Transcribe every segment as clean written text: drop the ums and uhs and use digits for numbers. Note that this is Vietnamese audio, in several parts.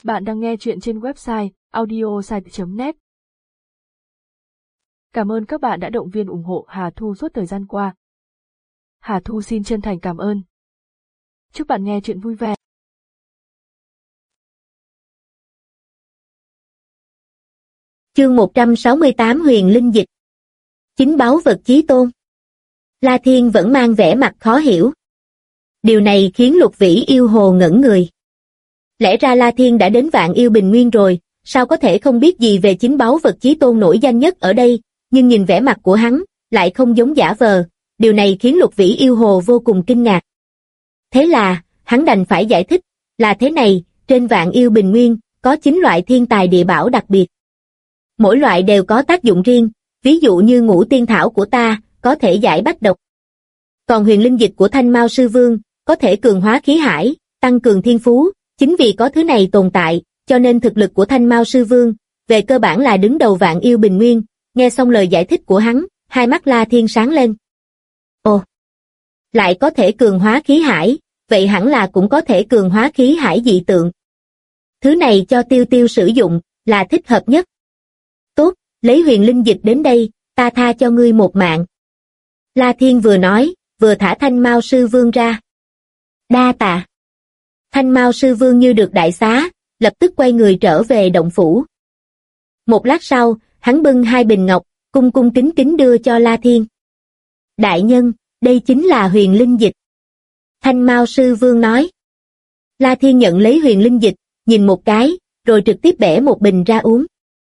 Bạn đang nghe chuyện trên website audiosite.net. Cảm ơn các bạn đã động viên ủng hộ Hà Thu suốt thời gian qua. Hà Thu xin chân thành cảm ơn. Chúc bạn nghe chuyện vui vẻ. Chương 168 Huyền Linh Dịch. Chính báu vật chí tôn. La Thiên vẫn mang vẻ mặt khó hiểu. Điều này khiến Lục Vĩ Yêu Hồ ngẩn người. Lẽ ra La Thiên đã đến Vạn Yêu Bình Nguyên rồi, sao có thể không biết gì về chính báu vật chí tôn nổi danh nhất ở đây, nhưng nhìn vẻ mặt của hắn, lại không giống giả vờ, điều này khiến Lục Vĩ Yêu Hồ vô cùng kinh ngạc. Thế là, hắn đành phải giải thích, là thế này, trên Vạn Yêu Bình Nguyên, có 9 loại thiên tài địa bảo đặc biệt. Mỗi loại đều có tác dụng riêng, ví dụ như Ngũ Tiên Thảo của ta, có thể giải bách độc. Còn Huyền Linh Dịch của Thanh Mao Sư Vương, có thể cường hóa khí hải, tăng cường thiên phú. Chính vì có thứ này tồn tại, cho nên thực lực của Thanh Mao Sư Vương, về cơ bản là đứng đầu Vạn Yêu Bình Nguyên. Nghe xong lời giải thích của hắn, hai mắt La Thiên sáng lên. Ồ, lại có thể cường hóa khí hải, vậy hẳn là cũng có thể cường hóa khí hải dị tượng. Thứ này cho Tiêu Tiêu sử dụng, là thích hợp nhất. Tốt, lấy Huyền Linh Dịch đến đây, ta tha cho ngươi một mạng. La Thiên vừa nói, vừa thả Thanh Mao Sư Vương ra. Đa tạ. Thanh Mao Sư Vương như được đại xá, lập tức quay người trở về động phủ. Một lát sau, hắn bưng 2 bình ngọc, cung cung kính kính đưa cho La Thiên. Đại nhân, đây chính là Huyền Linh Dịch. Thanh Mao Sư Vương nói. La Thiên nhận lấy Huyền Linh Dịch, nhìn một cái, rồi trực tiếp bẻ một bình ra uống.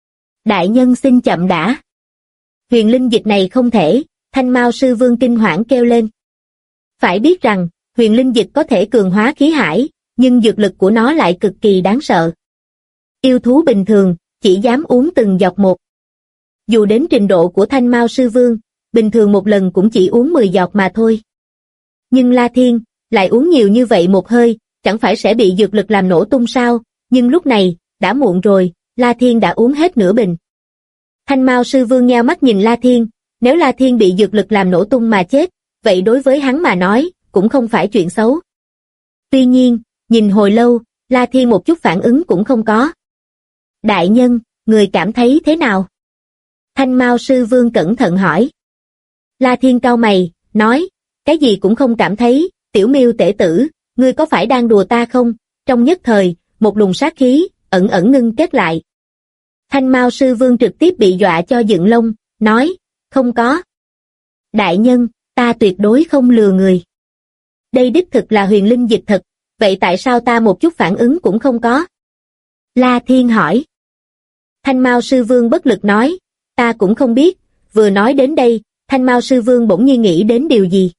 Đại nhân xin chậm đã. Huyền Linh Dịch này không thể, Thanh Mao Sư Vương kinh hoảng kêu lên. Phải biết rằng, Huyền Linh Dịch có thể cường hóa khí hải, nhưng dược lực của nó lại cực kỳ đáng sợ. Yêu thú bình thường, chỉ dám uống từng giọt một. Dù đến trình độ của Thanh Mao Sư Vương, bình thường một lần cũng chỉ uống 10 giọt mà thôi. Nhưng La Thiên, lại uống nhiều như vậy một hơi, chẳng phải sẽ bị dược lực làm nổ tung sao, nhưng lúc này, đã muộn rồi, La Thiên đã uống hết nửa bình. Thanh Mao Sư Vương nheo mắt nhìn La Thiên, nếu La Thiên bị dược lực làm nổ tung mà chết, vậy đối với hắn mà nói, cũng không phải chuyện xấu. Tuy nhiên, nhìn hồi lâu, La Thiên một chút phản ứng cũng không có. Đại nhân, người cảm thấy thế nào? Thanh Mao Sư Vương cẩn thận hỏi. La Thiên cau mày, nói, cái gì cũng không cảm thấy, Tiểu Miêu tể tử, ngươi có phải đang đùa ta không? Trong nhất thời, một luồng sát khí, ẩn ẩn ngưng kết lại. Thanh Mao Sư Vương trực tiếp bị dọa cho dựng lông, nói, không có. Đại nhân, ta tuyệt đối không lừa người. Đây đích thực là Huyền Linh Dịch thật, vậy tại sao ta một chút phản ứng cũng không có? La Thiên hỏi. Thanh Mao Sư Vương bất lực nói, ta cũng không biết, vừa nói đến đây, Thanh Mao Sư Vương bỗng nhiên nghĩ đến điều gì.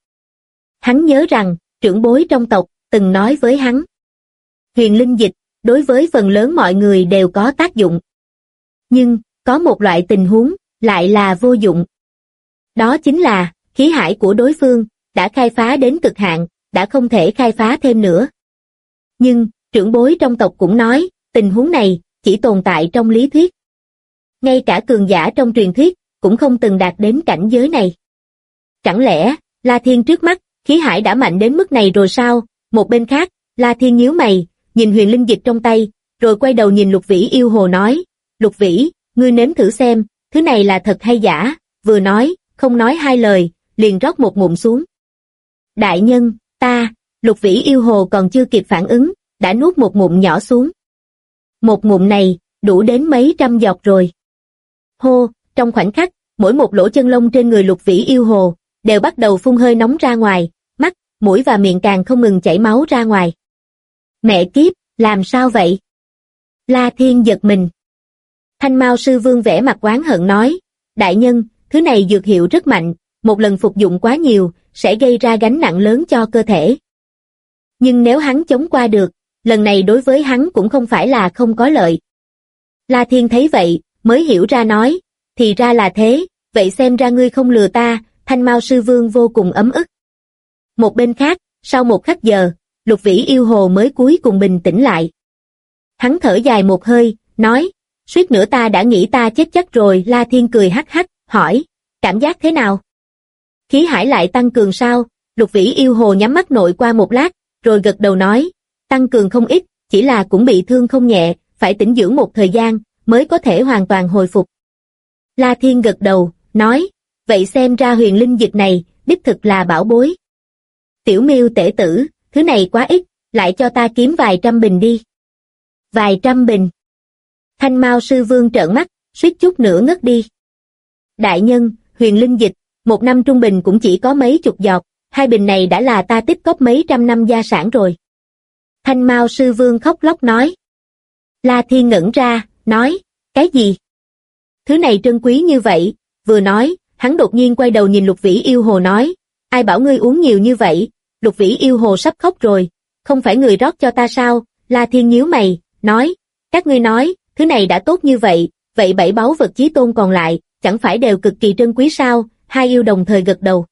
Hắn nhớ rằng, trưởng bối trong tộc, từng nói với hắn. Huyền Linh Dịch, đối với phần lớn mọi người đều có tác dụng. Nhưng, có một loại tình huống, lại là vô dụng. Đó chính là, khí hải của đối phương, đã khai phá đến cực hạn, đã không thể khai phá thêm nữa. Nhưng, trưởng bối trong tộc cũng nói, tình huống này, chỉ tồn tại trong lý thuyết. Ngay cả cường giả trong truyền thuyết, cũng không từng đạt đến cảnh giới này. Chẳng lẽ, La Thiên trước mắt, khí hải đã mạnh đến mức này rồi sao? Một bên khác, La Thiên nhíu mày, nhìn Huyền Linh Dịch trong tay, rồi quay đầu nhìn Lục Vĩ Yêu Hồ nói, Lục Vĩ, ngươi nếm thử xem, thứ này là thật hay giả, vừa nói, không nói hai lời, liền rót một ngụm xuống. Đại nhân, Lục Vĩ Yêu Hồ còn chưa kịp phản ứng, đã nuốt một ngụm nhỏ xuống. Một ngụm này, đủ đến mấy trăm giọt rồi. Hô, trong khoảnh khắc, mỗi một lỗ chân lông trên người Lục Vĩ Yêu Hồ, đều bắt đầu phun hơi nóng ra ngoài, mắt, mũi và miệng càng không ngừng chảy máu ra ngoài. Mẹ kiếp, làm sao vậy? La Thiên giật mình. Thanh Mao Sư Vương vẻ mặt oán hận nói, đại nhân, thứ này dược hiệu rất mạnh, một lần phục dụng quá nhiều, sẽ gây ra gánh nặng lớn cho cơ thể. Nhưng nếu hắn chống qua được, lần này đối với hắn cũng không phải là không có lợi. La Thiên thấy vậy, mới hiểu ra nói, thì ra là thế, vậy xem ra ngươi không lừa ta, Thanh Mao Sư Vương vô cùng ấm ức. Một bên khác, sau một khắc giờ, Lục Vĩ Yêu Hồ mới cuối cùng bình tĩnh lại. Hắn thở dài một hơi, nói, suýt nữa ta đã nghĩ ta chết chắc rồi. La Thiên cười hắc hắc, hỏi, cảm giác thế nào? Khí hải lại tăng cường sao? Lục Vĩ Yêu Hồ nhắm mắt nội qua một lát, rồi gật đầu nói, tăng cường không ít, chỉ là cũng bị thương không nhẹ, phải tĩnh dưỡng một thời gian, mới có thể hoàn toàn hồi phục. La Thiên gật đầu, nói, vậy xem ra huyền linh dịch này, đích thực là bảo bối. Tiểu Miêu tể tử, thứ này quá ít, lại cho ta kiếm vài trăm bình đi. Vài trăm bình. Thanh Mao sư vương trợn mắt, suýt chút nữa ngất đi. Đại nhân, huyền linh dịch, một năm trung bình cũng chỉ có mấy chục giọt, 2 bình này đã là ta tích cóp mấy trăm năm gia sản rồi. Thanh Mao sư vương khóc lóc nói. La Thiên ngẩn ra, nói, cái gì? Thứ này trân quý như vậy, vừa nói, hắn đột nhiên quay đầu nhìn Lục Vĩ Yêu Hồ nói, ai bảo ngươi uống nhiều như vậy, Lục Vĩ Yêu Hồ sắp khóc rồi, không phải người rót cho ta sao? La Thiên nhíu mày, nói, các ngươi nói, thứ này đã tốt như vậy, vậy 7 báu vật chí tôn còn lại, chẳng phải đều cực kỳ trân quý sao? Hai yêu đồng thời gật đầu.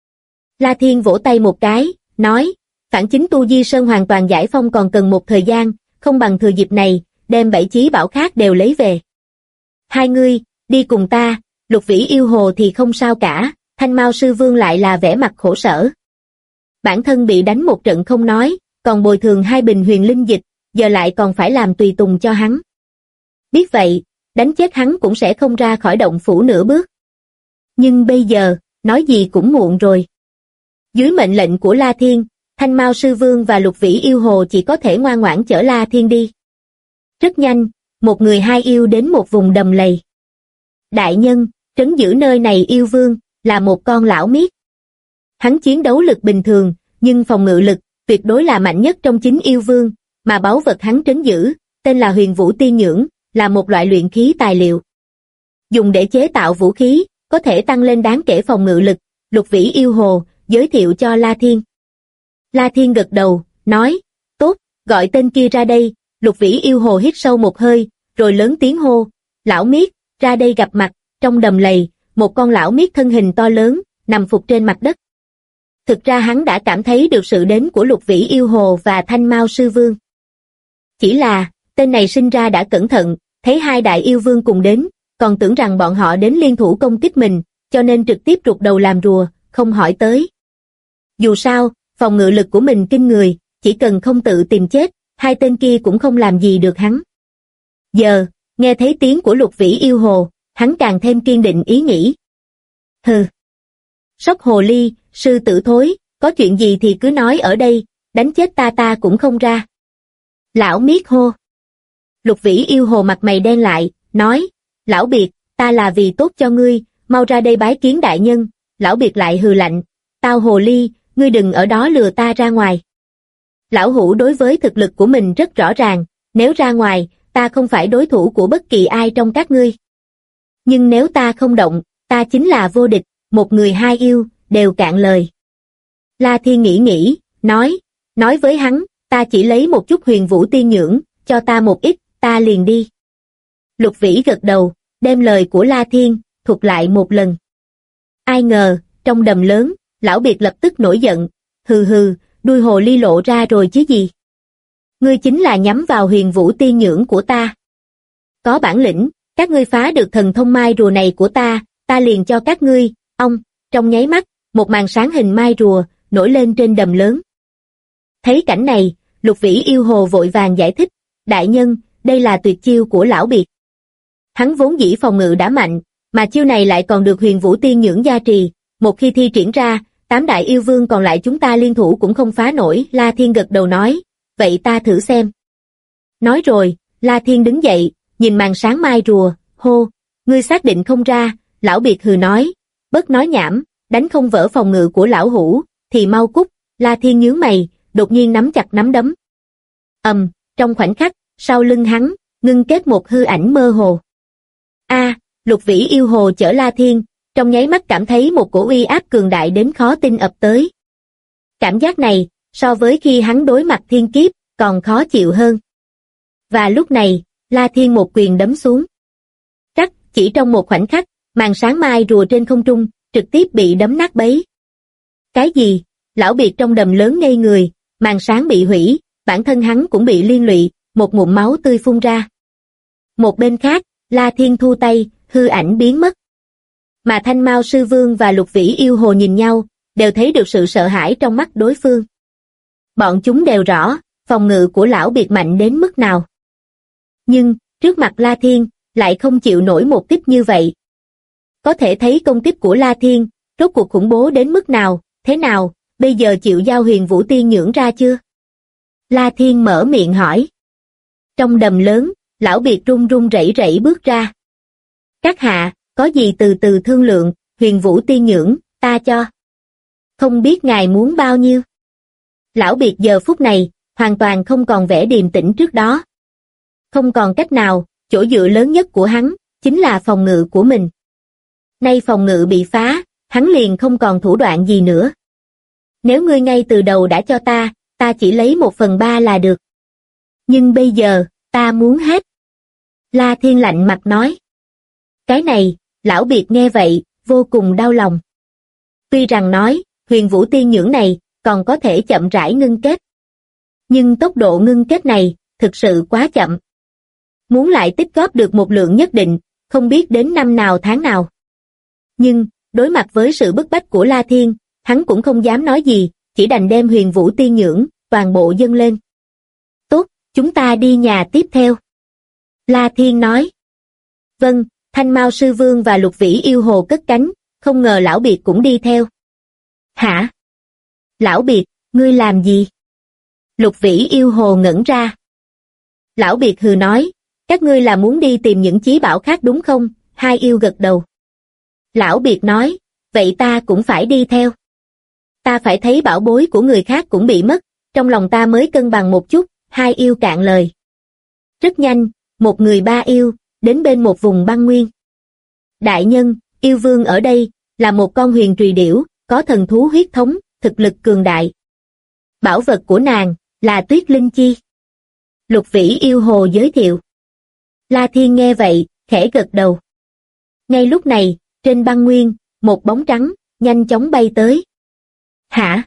La Thiên vỗ tay một cái, nói, phản chính Tu Di Sơn hoàn toàn giải phong còn cần một thời gian, không bằng thừa dịp này, đem 7 chí bảo khác đều lấy về. Hai ngươi, đi cùng ta, Lục Vĩ Yêu Hồ thì không sao cả, Thanh Mao sư vương lại là vẻ mặt khổ sở. Bản thân bị đánh một trận không nói, còn bồi thường 2 bình huyền linh dịch, giờ lại còn phải làm tùy tùng cho hắn. Biết vậy, đánh chết hắn cũng sẽ không ra khỏi động phủ nửa bước. Nhưng bây giờ, nói gì cũng muộn rồi. Dưới mệnh lệnh của La Thiên, Thanh Mao sư vương và Lục Vĩ Yêu Hồ chỉ có thể ngoan ngoãn chở La Thiên đi. Rất nhanh, một người hai yêu đến một vùng đầm lầy. Đại nhân, trấn giữ nơi này yêu vương, là một con lão miết. Hắn chiến đấu lực bình thường, nhưng phòng ngự lực, tuyệt đối là mạnh nhất trong 9 yêu vương, mà báu vật hắn trấn giữ, tên là Huyền Vũ Tiên Nhưỡng, là một loại luyện khí tài liệu. Dùng để chế tạo vũ khí, có thể tăng lên đáng kể phòng ngự lực, Lục Vĩ Yêu Hồ, giới thiệu cho La Thiên. La Thiên gật đầu, nói, tốt, gọi tên kia ra đây, Lục Vĩ Yêu Hồ hít sâu một hơi, rồi lớn tiếng hô, lão miết, ra đây gặp mặt, trong đầm lầy, một con lão miết thân hình to lớn, nằm phục trên mặt đất. Thực ra hắn đã cảm thấy được sự đến của Lục Vĩ Yêu Hồ và Thanh Mao sư vương. Chỉ là, tên này sinh ra đã cẩn thận, thấy 2 đại yêu vương cùng đến, còn tưởng rằng bọn họ đến liên thủ công kích mình, cho nên trực tiếp rụt đầu làm rùa, không hỏi tới. Dù sao, phòng ngự lực của mình kinh người, chỉ cần không tự tìm chết, 2 tên kia cũng không làm gì được hắn. Giờ, nghe thấy tiếng của Lục Vĩ Yêu Hồ, hắn càng thêm kiên định ý nghĩ. Hừ. Sóc hồ ly, sư tử thối, có chuyện gì thì cứ nói ở đây, đánh chết ta cũng không ra. Lão miết hô. Lục Vĩ Yêu Hồ mặt mày đen lại, nói, lão biệt, ta là vì tốt cho ngươi, mau ra đây bái kiến đại nhân. Lão biệt lại hừ lạnh, tao hồ ly, ngươi đừng ở đó lừa ta ra ngoài. Lão hủ đối với thực lực của mình rất rõ ràng, nếu ra ngoài, ta không phải đối thủ của bất kỳ ai trong các ngươi. Nhưng nếu ta không động, ta chính là vô địch, một người hai yêu, đều cạn lời. La Thiên nghĩ, nói với hắn, ta chỉ lấy một chút Huyền Vũ Tiên Nhưỡng, cho ta một ít, ta liền đi. Lục Vĩ gật đầu, đem lời của La Thiên, thuật lại một lần. Ai ngờ, trong đầm lớn, lão biệt lập tức nổi giận, hừ, đuôi hồ ly lộ ra rồi chứ gì. Ngươi chính là nhắm vào Huyền Vũ Tiên Nhưỡng của ta. Có bản lĩnh, các ngươi phá được thần thông mai rùa này của ta liền cho các ngươi, trong nháy mắt, một màn sáng hình mai rùa, nổi lên trên đầm lớn. Thấy cảnh này, Lục Vĩ Yêu Hồ vội vàng giải thích, đại nhân, đây là tuyệt chiêu của lão biệt. Hắn vốn dĩ phòng ngự đã mạnh, mà chiêu này lại còn được Huyền Vũ Tiên Nhưỡng gia trì, một khi thi triển ra, 8 đại yêu vương còn lại chúng ta liên thủ cũng không phá nổi. La Thiên gật đầu nói, vậy ta thử xem. Nói rồi, La Thiên đứng dậy, nhìn màn sáng mai rùa, hô, ngươi xác định không ra, lão biệt hừ nói, bớt nói nhảm, đánh không vỡ phòng ngự của lão hủ, thì mau cút. La Thiên nhướng mày, đột nhiên nắm chặt nắm đấm. Trong khoảnh khắc, sau lưng hắn, ngưng kết một hư ảnh mơ hồ. Lục Vĩ Yêu Hồ chở La Thiên, trong nháy mắt cảm thấy một cổ uy áp cường đại đến khó tin ập tới. Cảm giác này, so với khi hắn đối mặt thiên kiếp, còn khó chịu hơn. Và lúc này, La Thiên một quyền đấm xuống. Chắc, chỉ trong một khoảnh khắc, màn sáng mai rùa trên không trung, trực tiếp bị đấm nát bấy. Cái gì? Lão biệt trong đầm lớn ngây người, màn sáng bị hủy, bản thân hắn cũng bị liên lụy, một ngụm máu tươi phun ra. Một bên khác, La Thiên thu tay, hư ảnh biến mất. Mà Thanh Mao sư vương và Lục Vĩ Yêu Hồ nhìn nhau, đều thấy được sự sợ hãi trong mắt đối phương. Bọn chúng đều rõ, phòng ngự của lão biệt mạnh đến mức nào. Nhưng, trước mặt La Thiên, lại không chịu nổi một kích như vậy. Có thể thấy công kích của La Thiên, rốt cuộc khủng bố đến mức nào, thế nào, bây giờ chịu giao Huyền Vũ Tiên Nhưỡng ra chưa? La Thiên mở miệng hỏi. Trong đầm lớn, lão biệt run run rẩy rẩy bước ra. Các hạ, có gì từ từ thương lượng, Huyền Vũ Tiên Nhưỡng, ta cho. Không biết ngài muốn bao nhiêu? Lão biệt giờ phút này, hoàn toàn không còn vẻ điềm tĩnh trước đó. Không còn cách nào, chỗ dựa lớn nhất của hắn, chính là phòng ngự của mình. Nay phòng ngự bị phá, hắn liền không còn thủ đoạn gì nữa. Nếu ngươi ngay từ đầu đã cho ta chỉ lấy 1/3 là được. Nhưng bây giờ, ta muốn hết. La Thiên lạnh mặt nói. Cái này, lão biệt nghe vậy, vô cùng đau lòng. Tuy rằng nói, Huyền Vũ Tiên Nhưỡng này, còn có thể chậm rãi ngưng kết. Nhưng tốc độ ngưng kết này, thực sự quá chậm. Muốn lại tích góp được một lượng nhất định, không biết đến năm nào tháng nào. Nhưng, đối mặt với sự bức bách của La Thiên, hắn cũng không dám nói gì, chỉ đành đem Huyền Vũ Tiên Nhưỡng, toàn bộ dâng lên. Tốt, chúng ta đi nhà tiếp theo. La Thiên nói. Vâng, Thanh Mao Sư Vương và Lục Vĩ Yêu Hồ cất cánh, không ngờ lão biệt cũng đi theo. Hả? Lão biệt, ngươi làm gì? Lục Vĩ Yêu Hồ ngẩn ra. Lão biệt hừ nói, các ngươi là muốn đi tìm những chí bảo khác đúng không? Hai yêu gật đầu. Lão biệt nói, vậy ta cũng phải đi theo. Ta phải thấy bảo bối của người khác cũng bị mất, trong lòng ta mới cân bằng một chút, hai yêu cạn lời. Rất nhanh, một người ba yêu, đến bên một vùng băng nguyên. Đại nhân, yêu vương ở đây, là một con huyền trùy điểu, có thần thú huyết thống, thực lực cường đại. Bảo vật của nàng, là Tuyết Linh Chi. Lục Vĩ Yêu Hồ giới thiệu. La Thiên nghe vậy, khẽ gật đầu. Ngay lúc này, trên băng nguyên, một bóng trắng, nhanh chóng bay tới. Hả?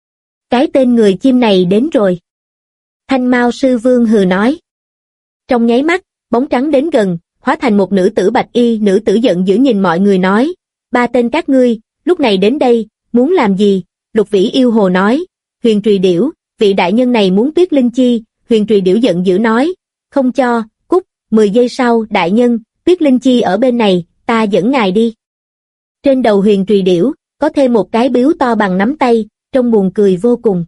Cái tên người chim này đến rồi. Thanh Mao Sư Vương hừ nói. Trong nháy mắt, bóng trắng đến gần, hóa thành một nữ tử bạch y, nữ tử giận dữ nhìn mọi người nói, ba tên các ngươi, lúc này đến đây, muốn làm gì? Lục Vĩ Yêu Hồ nói, Huyền Trùy Điểu, vị đại nhân này muốn Tuyết Linh Chi. Huyền Trùy Điểu giận dữ nói, không cho, cút. 10 giây sau, đại nhân, Tuyết Linh Chi ở bên này, ta dẫn ngài đi. Trên đầu Huyền Trùy Điểu, có thêm một cái biếu to bằng nắm tay, trông buồn cười vô cùng.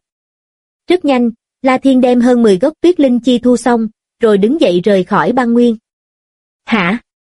Rất nhanh, La Thiên đem hơn 10 gốc Tuyết Linh Chi thu xong, rồi đứng dậy rời khỏi băng nguyên. Hả?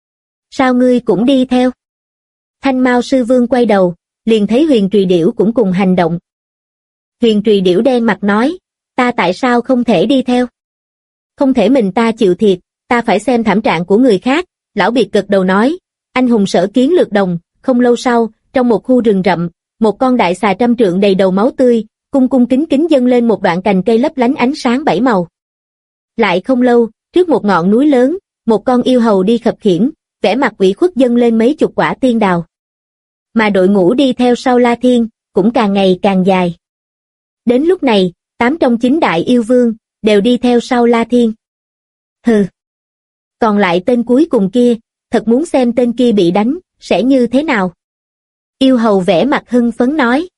Sao ngươi cũng đi theo? Thanh Mao Sư Vương quay đầu, liền thấy Huyền Trùy Điểu cũng cùng hành động. Huyền Trùy Điểu đen mặt nói, ta tại sao không thể đi theo? Không thể mình ta chịu thiệt, ta phải xem thảm trạng của người khác. Lão biệt gật đầu nói, anh hùng sở kiến lược đồng. Không lâu sau, trong một khu rừng rậm, một con đại xà trăm trượng đầy đầu máu tươi, cung cung kính kính dâng lên một đoạn cành cây lấp lánh ánh sáng 7 màu. Lại không lâu, trước một ngọn núi lớn, một con yêu hầu đi khập khiễng, vẻ mặt ủy khuất dâng lên mấy chục quả tiên đào. Mà đội ngũ đi theo sau La Thiên, cũng càng ngày càng dài. Đến lúc này, 8 trong 9 đại yêu vương, đều đi theo sau La Thiên. Hừ. Còn lại tên cuối cùng kia, thật muốn xem tên kia bị đánh, sẽ như thế nào? Yêu hầu vẻ mặt hưng phấn nói.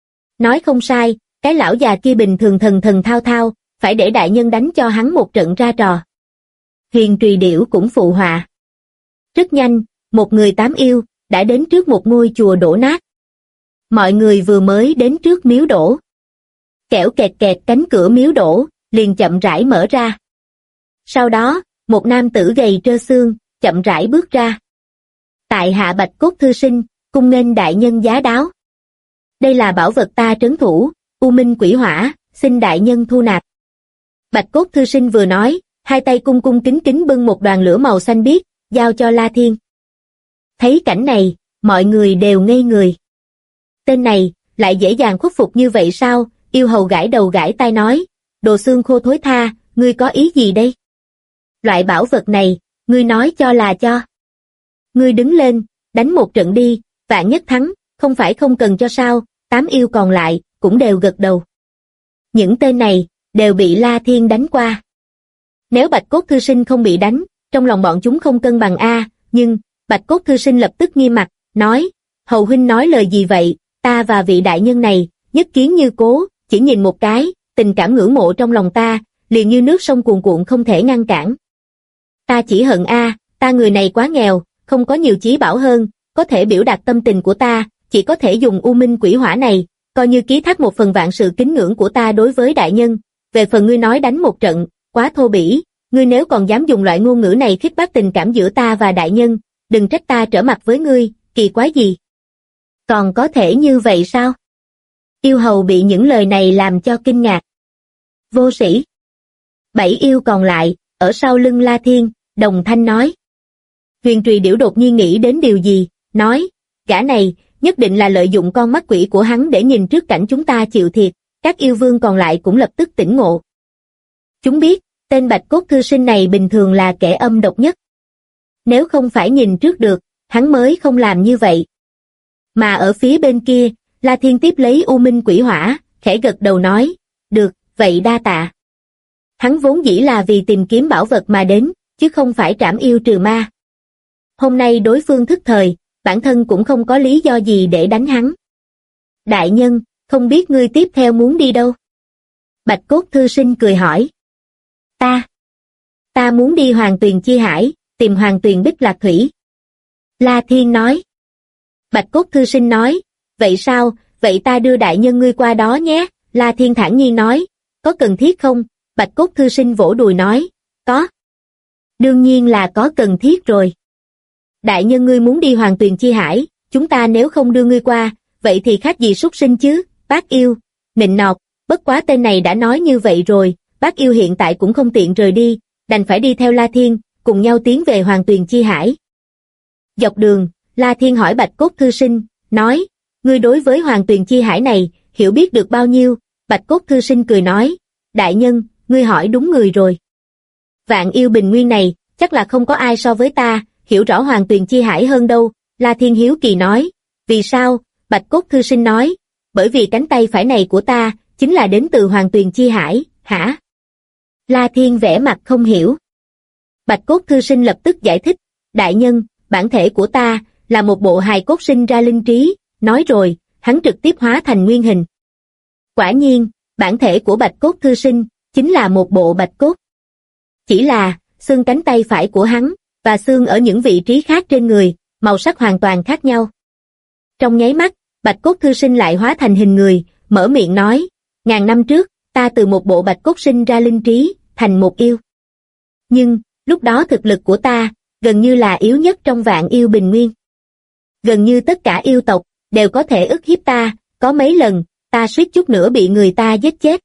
Nói không sai, cái lão già kia bình thường thần thần thao thao, phải để đại nhân đánh cho hắn một trận ra trò. Huyền Trùy Điểu cũng phụ họa. Rất nhanh, một người 8 yêu, đã đến trước một ngôi chùa đổ nát. Mọi người vừa mới đến trước miếu đổ. Kẻo kẹt kẹt cánh cửa miếu đổ, liền chậm rãi mở ra. Sau đó, một nam tử gầy trơ xương, chậm rãi bước ra. Tại hạ Bạch Cốt Thư Sinh, cung nghênh đại nhân giá đáo. Đây là bảo vật ta trấn thủ, U Minh Quỷ Hỏa, xin đại nhân thu nạp. Bạch Cốt Thư Sinh vừa nói, hai tay cung cung kính kính bưng một đoàn lửa màu xanh biếc, giao cho La Thiên. Thấy cảnh này, mọi người đều ngây người. Tên này, lại dễ dàng khuất phục như vậy sao? Yêu hầu gãi đầu gãi tai nói, đồ xương khô thối tha, ngươi có ý gì đây? Loại bảo vật này, ngươi nói cho là cho. Ngươi đứng lên, đánh một trận đi, vạn nhất thắng, không phải không cần cho sao? 8 yêu còn lại, cũng đều gật đầu. Những tên này, đều bị La Thiên đánh qua. Nếu Bạch Cốt Thư Sinh không bị đánh, trong lòng bọn chúng không cân bằng a, nhưng, Bạch Cốt Thư Sinh lập tức nghiêm mặt, nói, hầu huynh nói lời gì vậy, ta và vị đại nhân này, nhất kiến như cố, chỉ nhìn một cái, tình cảm ngưỡng mộ trong lòng ta, liền như nước sông cuồn cuộn không thể ngăn cản. Ta chỉ hận ta người này quá nghèo, không có nhiều chí bảo hơn, có thể biểu đạt tâm tình của ta, chỉ có thể dùng u minh quỷ hỏa này, coi như ký thác một phần vạn sự kính ngưỡng của ta đối với đại nhân. Về phần ngươi nói đánh một trận, quá thô bỉ, ngươi nếu còn dám dùng loại ngôn ngữ này khích bác tình cảm giữa ta và đại nhân, đừng trách ta trở mặt với ngươi, kỳ quái gì? Còn có thể như vậy sao? Yêu hầu bị những lời này làm cho kinh ngạc. Vô sĩ. 7 yêu còn lại, ở sau lưng La Thiên, đồng thanh nói. Huyền Trùy Điểu đột nhiên nghĩ đến điều gì, nói, gã này, nhất định là lợi dụng con mắt quỷ của hắn để nhìn trước cảnh chúng ta chịu thiệt, các yêu vương còn lại cũng lập tức tỉnh ngộ. Chúng biết, tên Bạch Cốt Thư Sinh này bình thường là kẻ âm độc nhất. Nếu không phải nhìn trước được, hắn mới không làm như vậy. Mà ở phía bên kia, La Thiên tiếp lấy U Minh Quỷ Hỏa, khẽ gật đầu nói, được, vậy đa tạ. Hắn vốn dĩ là vì tìm kiếm bảo vật mà đến, chứ không phải trảm yêu trừ ma. Hôm nay đối phương thức thời, bản thân cũng không có lý do gì để đánh hắn. Đại nhân, không biết ngươi tiếp theo muốn đi đâu? Bạch Cốt Thư Sinh cười hỏi. Ta muốn đi Hoàng Tuyền Chi Hải, tìm Hoàng Tuyền Bích Lạc Thủy. La Thiên nói. Bạch Cốt Thư Sinh nói, vậy sao, vậy ta đưa đại nhân ngươi qua đó nhé. La Thiên thản nhiên nói, có cần thiết không? Bạch Cốt Thư Sinh vỗ đùi nói, có. Đương nhiên là có cần thiết rồi. Đại nhân ngươi muốn đi Hoàng Tuyền Chi Hải, chúng ta nếu không đưa ngươi qua, vậy thì khác gì súc sinh chứ? Bác yêu, nịnh nọt, bất quá tên này đã nói như vậy rồi, bác yêu hiện tại cũng không tiện rời đi, đành phải đi theo La Thiên, cùng nhau tiến về Hoàng Tuyền Chi Hải. Dọc đường, La Thiên hỏi Bạch Cốt Thư Sinh, nói, ngươi đối với Hoàng Tuyền Chi Hải này, hiểu biết được bao nhiêu? Bạch Cốt Thư Sinh cười nói, đại nhân, ngươi hỏi đúng người rồi. Vạn yêu bình nguyên này, chắc là không có ai so với ta, hiểu rõ Hoàng Tuyền Chi Hải hơn đâu. La Thiên hiếu kỳ nói, vì sao? Bạch Cốt Thư Sinh nói, bởi vì cánh tay phải này của ta, chính là đến từ Hoàng Tuyền Chi Hải, hả? La Thiên vẻ mặt không hiểu. Bạch Cốt Thư Sinh lập tức giải thích, đại nhân, bản thể của ta, là một bộ hài cốt sinh ra linh trí, nói rồi, hắn trực tiếp hóa thành nguyên hình. Quả nhiên, bản thể của Bạch Cốt Thư Sinh, chính là một bộ bạch cốt. Chỉ là, xương cánh tay phải của hắn, và xương ở những vị trí khác trên người, màu sắc hoàn toàn khác nhau. Trong nháy mắt, Bạch Cốt Thư Sinh lại hóa thành hình người, mở miệng nói, ngàn năm trước, ta từ một bộ bạch cốt sinh ra linh trí, thành một yêu. Nhưng, lúc đó thực lực của ta, gần như là yếu nhất trong vạn yêu bình nguyên. Gần như tất cả yêu tộc, đều có thể ức hiếp ta, có mấy lần, ta suýt chút nữa bị người ta giết chết.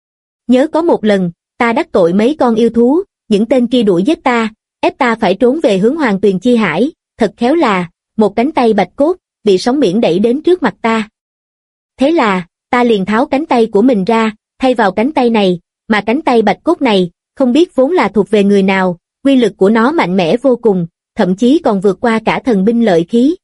Nhớ có một lần, ta đắc tội mấy con yêu thú, những tên kia đuổi giết ta, ép ta phải trốn về hướng Hoàng Tuyền Chi Hải, thật khéo là, một cánh tay bạch cốt, bị sóng biển đẩy đến trước mặt ta. Thế là, ta liền tháo cánh tay của mình ra, thay vào cánh tay này, mà cánh tay bạch cốt này, không biết vốn là thuộc về người nào, uy lực của nó mạnh mẽ vô cùng, thậm chí còn vượt qua cả thần binh lợi khí.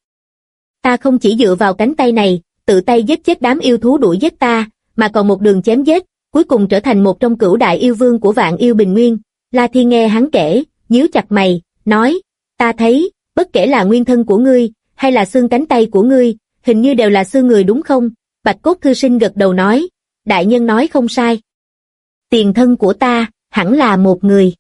Ta không chỉ dựa vào cánh tay này, tự tay giết chết đám yêu thú đuổi giết ta, mà còn một đường chém giết, cuối cùng trở thành một trong cửu đại yêu vương của vạn yêu bình nguyên. La Thiên nghe hắn kể, nhíu chặt mày, nói, ta thấy, bất kể là nguyên thân của ngươi, hay là xương cánh tay của ngươi, hình như đều là xương người đúng không? Bạch Cốt Thư Sinh gật đầu nói, đại nhân nói không sai. Tiền thân của ta, hẳn là một người.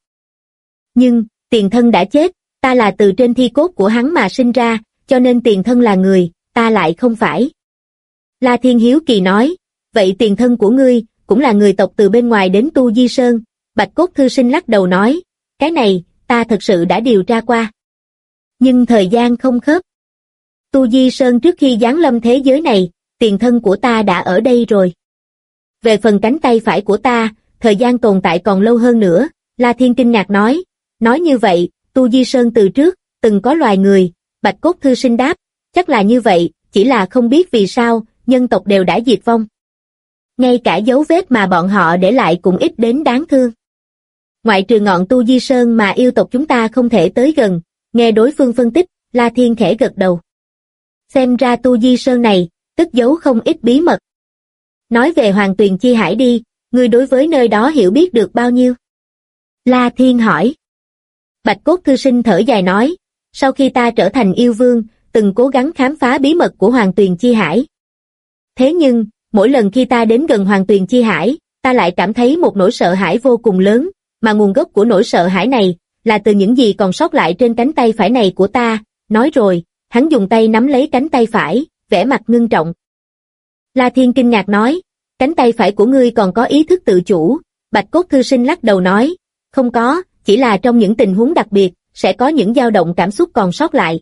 Nhưng, tiền thân đã chết, ta là từ trên thi cốt của hắn mà sinh ra, cho nên tiền thân là người, ta lại không phải. La Thiên hiếu kỳ nói, vậy tiền thân của ngươi, cũng là người tộc từ bên ngoài đến Tu Di Sơn. Bạch Cốt Thư Sinh lắc đầu nói, cái này, ta thật sự đã điều tra qua. Nhưng thời gian không khớp. Tu Di Sơn trước khi giáng lâm thế giới này, tiền thân của ta đã ở đây rồi. Về phần cánh tay phải của ta, thời gian tồn tại còn lâu hơn nữa. La Thiên kinh ngạc nói như vậy, Tu Di Sơn từ trước, từng có loài người. Bạch Cốt Thư Sinh đáp, chắc là như vậy, chỉ là không biết vì sao, nhân tộc đều đã diệt vong. Ngay cả dấu vết mà bọn họ để lại cũng ít đến đáng thương. Ngoại trừ ngọn Tu Di Sơn mà yêu tộc chúng ta không thể tới gần, nghe đối phương phân tích, La Thiên khẽ gật đầu. Xem ra Tu Di Sơn này, cất giấu không ít bí mật. Nói về Hoàng Tuyền Chi Hải đi, ngươi đối với nơi đó hiểu biết được bao nhiêu? La Thiên hỏi. Bạch Cốt Thư Sinh thở dài nói, sau khi ta trở thành yêu vương, từng cố gắng khám phá bí mật của Hoàng Tuyền Chi Hải. Thế nhưng, mỗi lần khi ta đến gần Hoàng Tuyền Chi Hải, ta lại cảm thấy một nỗi sợ hãi vô cùng lớn, mà nguồn gốc của nỗi sợ hãi này, là từ những gì còn sót lại trên cánh tay phải này của ta, nói rồi, hắn dùng tay nắm lấy cánh tay phải, vẻ mặt ngưng trọng. La Thiên kinh ngạc nói, cánh tay phải của ngươi còn có ý thức tự chủ, Bạch Cốt Thư Sinh lắc đầu nói, không có, chỉ là trong những tình huống đặc biệt, sẽ có những dao động cảm xúc còn sót lại.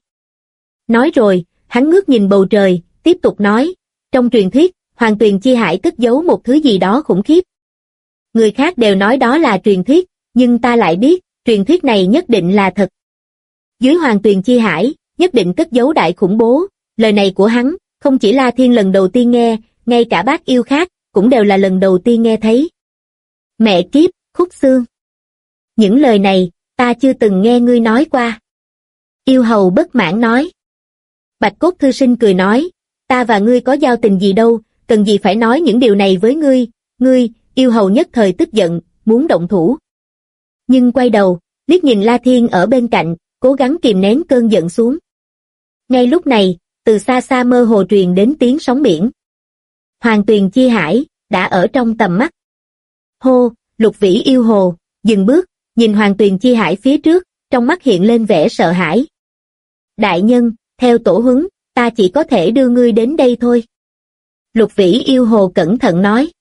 Nói rồi, hắn ngước nhìn bầu trời, tiếp tục nói, trong truyền thuyết, Hoàng Tuyền Chi Hải cất giấu một thứ gì đó khủng khiếp. Người khác đều nói đó là truyền thuyết, nhưng ta lại biết, truyền thuyết này nhất định là thật. Dưới Hoàng Tuyền Chi Hải, nhất định cất giấu đại khủng bố, lời này của hắn, không chỉ La Thiên lần đầu tiên nghe, ngay cả bác yêu khác, cũng đều là lần đầu tiên nghe thấy. Mẹ kiếp, Khúc Xương. Những lời này, ta chưa từng nghe ngươi nói qua. Yêu hầu bất mãn nói. Bạch Cốt Thư Sinh cười nói, ta và ngươi có giao tình gì đâu, cần gì phải nói những điều này với ngươi, yêu hầu nhất thời tức giận, muốn động thủ. Nhưng quay đầu, liếc nhìn La Thiên ở bên cạnh, cố gắng kìm nén cơn giận xuống. Ngay lúc này, từ xa xa mơ hồ truyền đến tiếng sóng biển. Hoàng Tuyền Chi Hải, đã ở trong tầm mắt. Hô, Lục Vĩ yêu hồ, dừng bước, nhìn Hoàng Tuyền Chi Hải phía trước, trong mắt hiện lên vẻ sợ hãi. Đại nhân, theo tổ huấn, ta chỉ có thể đưa ngươi đến đây thôi. Lục Vĩ yêu hồ cẩn thận nói.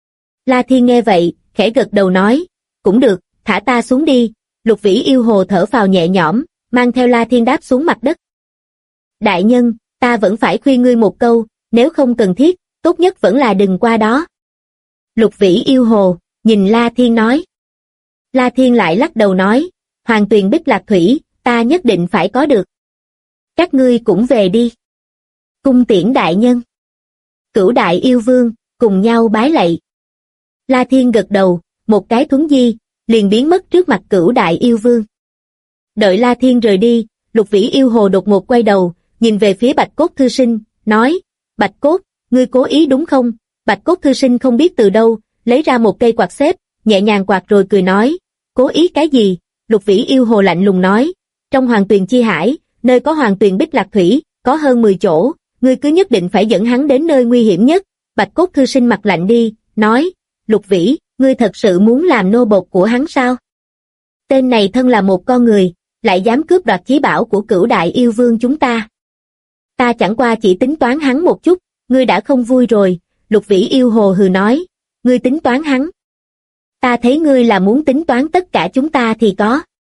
La Thiên nghe vậy, khẽ gật đầu nói, cũng được, thả ta xuống đi. Lục Vĩ yêu hồ thở phào nhẹ nhõm, mang theo La Thiên đáp xuống mặt đất. Đại nhân, ta vẫn phải khuyên ngươi một câu, nếu không cần thiết, tốt nhất vẫn là đừng qua đó. Lục Vĩ yêu hồ, nhìn La Thiên nói. La Thiên lại lắc đầu nói, Hoàng Tuyền Bích Lạc Thủy, ta nhất định phải có được. Các ngươi cũng về đi. Cung tiễn đại nhân. Cửu đại yêu vương, cùng nhau bái lạy. La Thiên gật đầu, một cái thuấn di, liền biến mất trước mặt Cửu đại yêu vương. Đợi La Thiên rời đi, Lục Vĩ yêu hồ đột ngột quay đầu, nhìn về phía Bạch Cốt Thư Sinh, nói, Bạch Cốt, ngươi cố ý đúng không? Bạch Cốt Thư Sinh không biết từ đâu, lấy ra một cây quạt xếp, nhẹ nhàng quạt rồi cười nói, cố ý cái gì? Lục Vĩ yêu hồ lạnh lùng nói, trong Hoàng Tuyền Chi Hải, nơi có Hoàng Tuyền Bích Lạc Thủy, có hơn 10 chỗ, ngươi cứ nhất định phải dẫn hắn đến nơi nguy hiểm nhất. Bạch Cốt Thư Sinh mặt lạnh đi, nói, Lục Vĩ, ngươi thật sự muốn làm nô bộc của hắn sao? Tên này thân là một con người, lại dám cướp đoạt chí bảo của Cửu đại yêu vương chúng ta. Ta chẳng qua chỉ tính toán hắn một chút, ngươi đã không vui rồi. Lục Vĩ yêu hồ hừ nói, ngươi tính toán hắn. Ta thấy ngươi là muốn tính toán tất cả chúng ta thì có.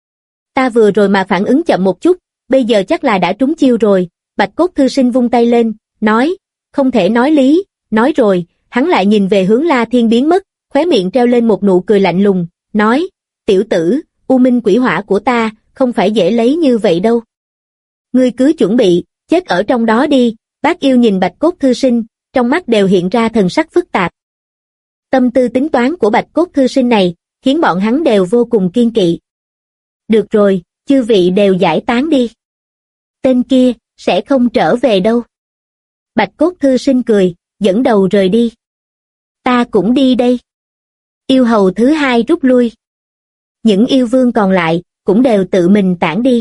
Ta vừa rồi mà phản ứng chậm một chút, bây giờ chắc là đã trúng chiêu rồi. Bạch Cốt Thư Sinh vung tay lên, nói, không thể nói lý. Nói rồi, hắn lại nhìn về hướng La Thiên biến mất, khóe miệng treo lên một nụ cười lạnh lùng, nói, tiểu tử, U Minh Quỷ Hỏa của ta, không phải dễ lấy như vậy đâu. Ngươi cứ chuẩn bị, chết ở trong đó đi. Bác yêu nhìn Bạch Cốt Thư Sinh, trong mắt đều hiện ra thần sắc phức tạp. Tâm tư tính toán của Bạch Cốt Thư Sinh này, khiến bọn hắn đều vô cùng kiên kỵ. Được rồi, chư vị đều giải tán đi. Tên kia, sẽ không trở về đâu. Bạch Cốt Thư Sinh cười, dẫn đầu rời đi. Ta cũng đi đây. Yêu hầu thứ hai rút lui. Những yêu vương còn lại, cũng đều tự mình tản đi.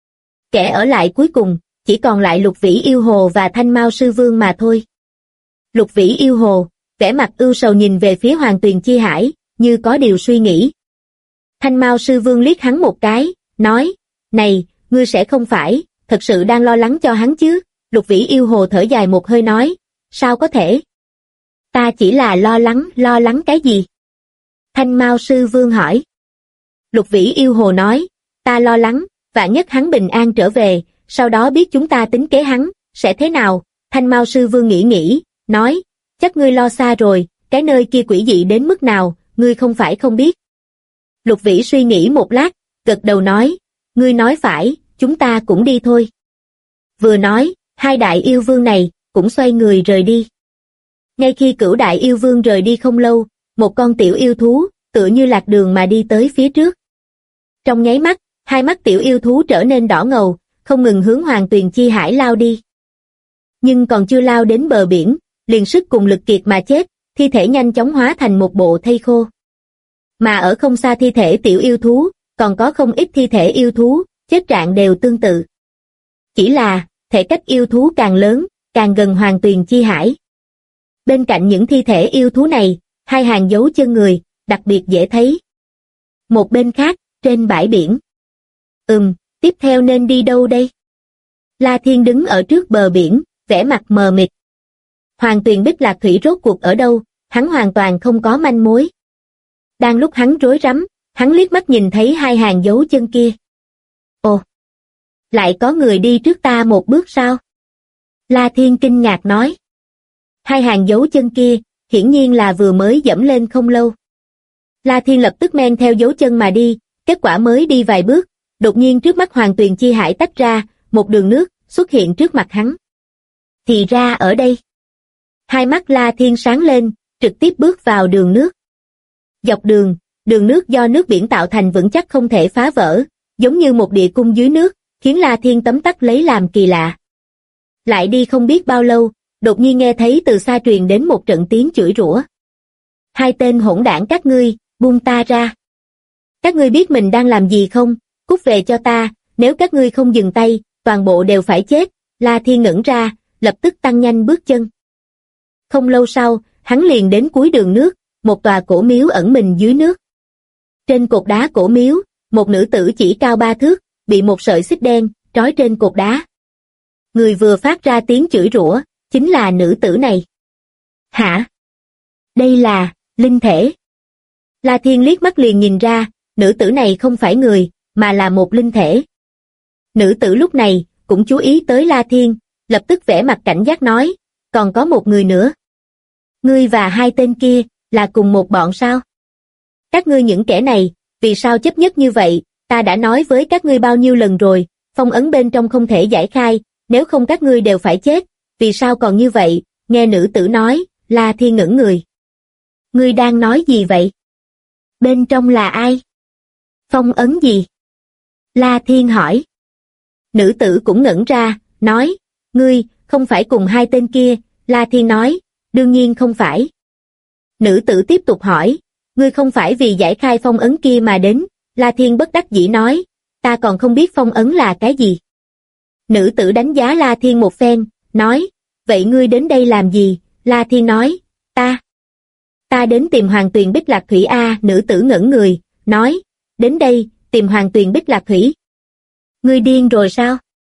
Kẻ ở lại cuối cùng, chỉ còn lại Lục Vĩ yêu hồ và Thanh Mao sư vương mà thôi. Lục Vĩ yêu hồ, vẻ mặt ưu sầu nhìn về phía Hoàng Tuyền Chi Hải, như có điều suy nghĩ. Thanh Mao sư vương liếc hắn một cái, nói, này, ngươi sẽ không phải, thật sự đang lo lắng cho hắn chứ? Lục Vĩ yêu hồ thở dài một hơi nói, sao có thể? Ta chỉ là lo lắng cái gì? Thanh Mao sư vương hỏi. Lục Vĩ yêu hồ nói, ta lo lắng, vạn nhất hắn bình an trở về, sau đó biết chúng ta tính kế hắn, sẽ thế nào? Thanh Mao sư vương nghĩ, nói, chắc ngươi lo xa rồi, cái nơi kia quỷ dị đến mức nào, ngươi không phải không biết. Lục Vĩ suy nghĩ một lát, gật đầu nói, ngươi nói phải, chúng ta cũng đi thôi. Vừa nói, hai đại yêu vương này, cũng xoay người rời đi. Ngay khi Cửu đại yêu vương rời đi không lâu, một con tiểu yêu thú, tựa như lạc đường mà đi tới phía trước. Trong nháy mắt, hai mắt tiểu yêu thú trở nên đỏ ngầu, không ngừng hướng Hoàng Tuyền Chi Hải lao đi. Nhưng còn chưa lao đến bờ biển, liền sức cùng lực kiệt mà chết, thi thể nhanh chóng hóa thành một bộ thây khô. Mà ở không xa thi thể tiểu yêu thú, còn có không ít thi thể yêu thú, chết trạng đều tương tự. Chỉ là, thể cách yêu thú càng lớn, càng gần Hoàng Tuyền Chi Hải. Bên cạnh những thi thể yêu thú này, hai hàng dấu chân người, đặc biệt dễ thấy. Một bên khác, trên bãi biển. Tiếp theo nên đi đâu đây? La Thiên đứng ở trước bờ biển, vẻ mặt mờ mịt. Hoàng Tuyền Bích Lạc Thủy rốt cuộc ở đâu, hắn hoàn toàn không có manh mối. Đang lúc hắn rối rắm, hắn liếc mắt nhìn thấy hai hàng dấu chân kia. Ồ! Lại có người đi trước ta một bước sao? La Thiên kinh ngạc nói. Hai hàng dấu chân kia, hiển nhiên là vừa mới dẫm lên không lâu. La Thiên lập tức men theo dấu chân mà đi, kết quả mới đi vài bước, đột nhiên trước mắt Hoàng Tuyền Chi Hải tách ra, một đường nước xuất hiện trước mặt hắn. Thì ra ở đây. Hai mắt La Thiên sáng lên, trực tiếp bước vào đường nước. Dọc đường, đường nước do nước biển tạo thành vững chắc không thể phá vỡ, giống như một địa cung dưới nước, khiến La Thiên tấm tắc lấy làm kỳ lạ. Lại đi không biết bao lâu, đột nhiên nghe thấy từ xa truyền đến một trận tiếng chửi rủa. Hai tên hỗn đảng các ngươi, buông ta ra. Các ngươi biết mình đang làm gì không? Cút về cho ta, nếu các ngươi không dừng tay, toàn bộ đều phải chết. La Thiên ngẩn ra, lập tức tăng nhanh bước chân. Không lâu sau, hắn liền đến cuối đường nước, một tòa cổ miếu ẩn mình dưới nước. Trên cột đá cổ miếu, một nữ tử chỉ cao 3 thước, bị một sợi xích đen trói trên cột đá. Người vừa phát ra tiếng chửi rủa, chính là nữ tử này. Hả? Đây là linh thể. La Thiên liếc mắt liền nhìn ra, nữ tử này không phải người, mà là một linh thể. Nữ tử lúc này cũng chú ý tới La Thiên, lập tức vẻ mặt cảnh giác nói, còn có một người nữa. Ngươi và hai tên kia là cùng một bọn sao? Các ngươi những kẻ này, vì sao chấp nhất như vậy? Ta đã nói với các ngươi bao nhiêu lần rồi, phong ấn bên trong không thể giải khai, nếu không các ngươi đều phải chết, vì sao còn như vậy? Nghe nữ tử nói, La Thiên ngẩn người. Ngươi đang nói gì vậy? Bên trong là ai? Phong ấn gì? La Thiên hỏi. Nữ tử cũng ngẩn ra, nói, ngươi, không phải cùng hai tên kia. La Thiên nói, đương nhiên không phải. Nữ tử tiếp tục hỏi, ngươi không phải vì giải khai phong ấn kia mà đến. La Thiên bất đắc dĩ nói, ta còn không biết phong ấn là cái gì. Nữ tử đánh giá La Thiên một phen, nói, vậy ngươi đến đây làm gì? La Thiên nói, ta đến tìm Hoàng Tuyền Bích Lạc Thủy a. Nữ tử ngẩn người, nói, đến đây, tìm Hoàng Tuyền Bích Lạc Thủy. Ngươi điên rồi sao?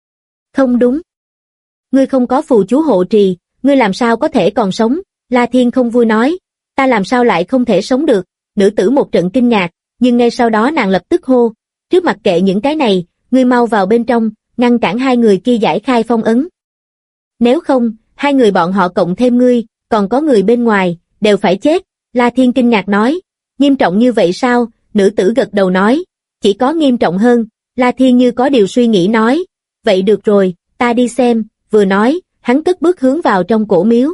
Không đúng. Ngươi không có phù chú hộ trì, ngươi làm sao có thể còn sống? La Thiên không vui nói, ta làm sao lại không thể sống được? Nữ tử một trận kinh ngạc, nhưng ngay sau đó nàng lập tức hô, trước mặt kệ những cái này, ngươi mau vào bên trong, ngăn cản hai người kia giải khai phong ấn. Nếu không, hai người bọn họ cộng thêm ngươi, còn có người bên ngoài, đều phải chết. La Thiên kinh ngạc nói, nghiêm trọng như vậy sao? Nữ tử gật đầu nói, chỉ có nghiêm trọng hơn. La Thiên như có điều suy nghĩ nói, vậy được rồi, ta đi xem. Vừa nói, hắn cất bước hướng vào trong cổ miếu.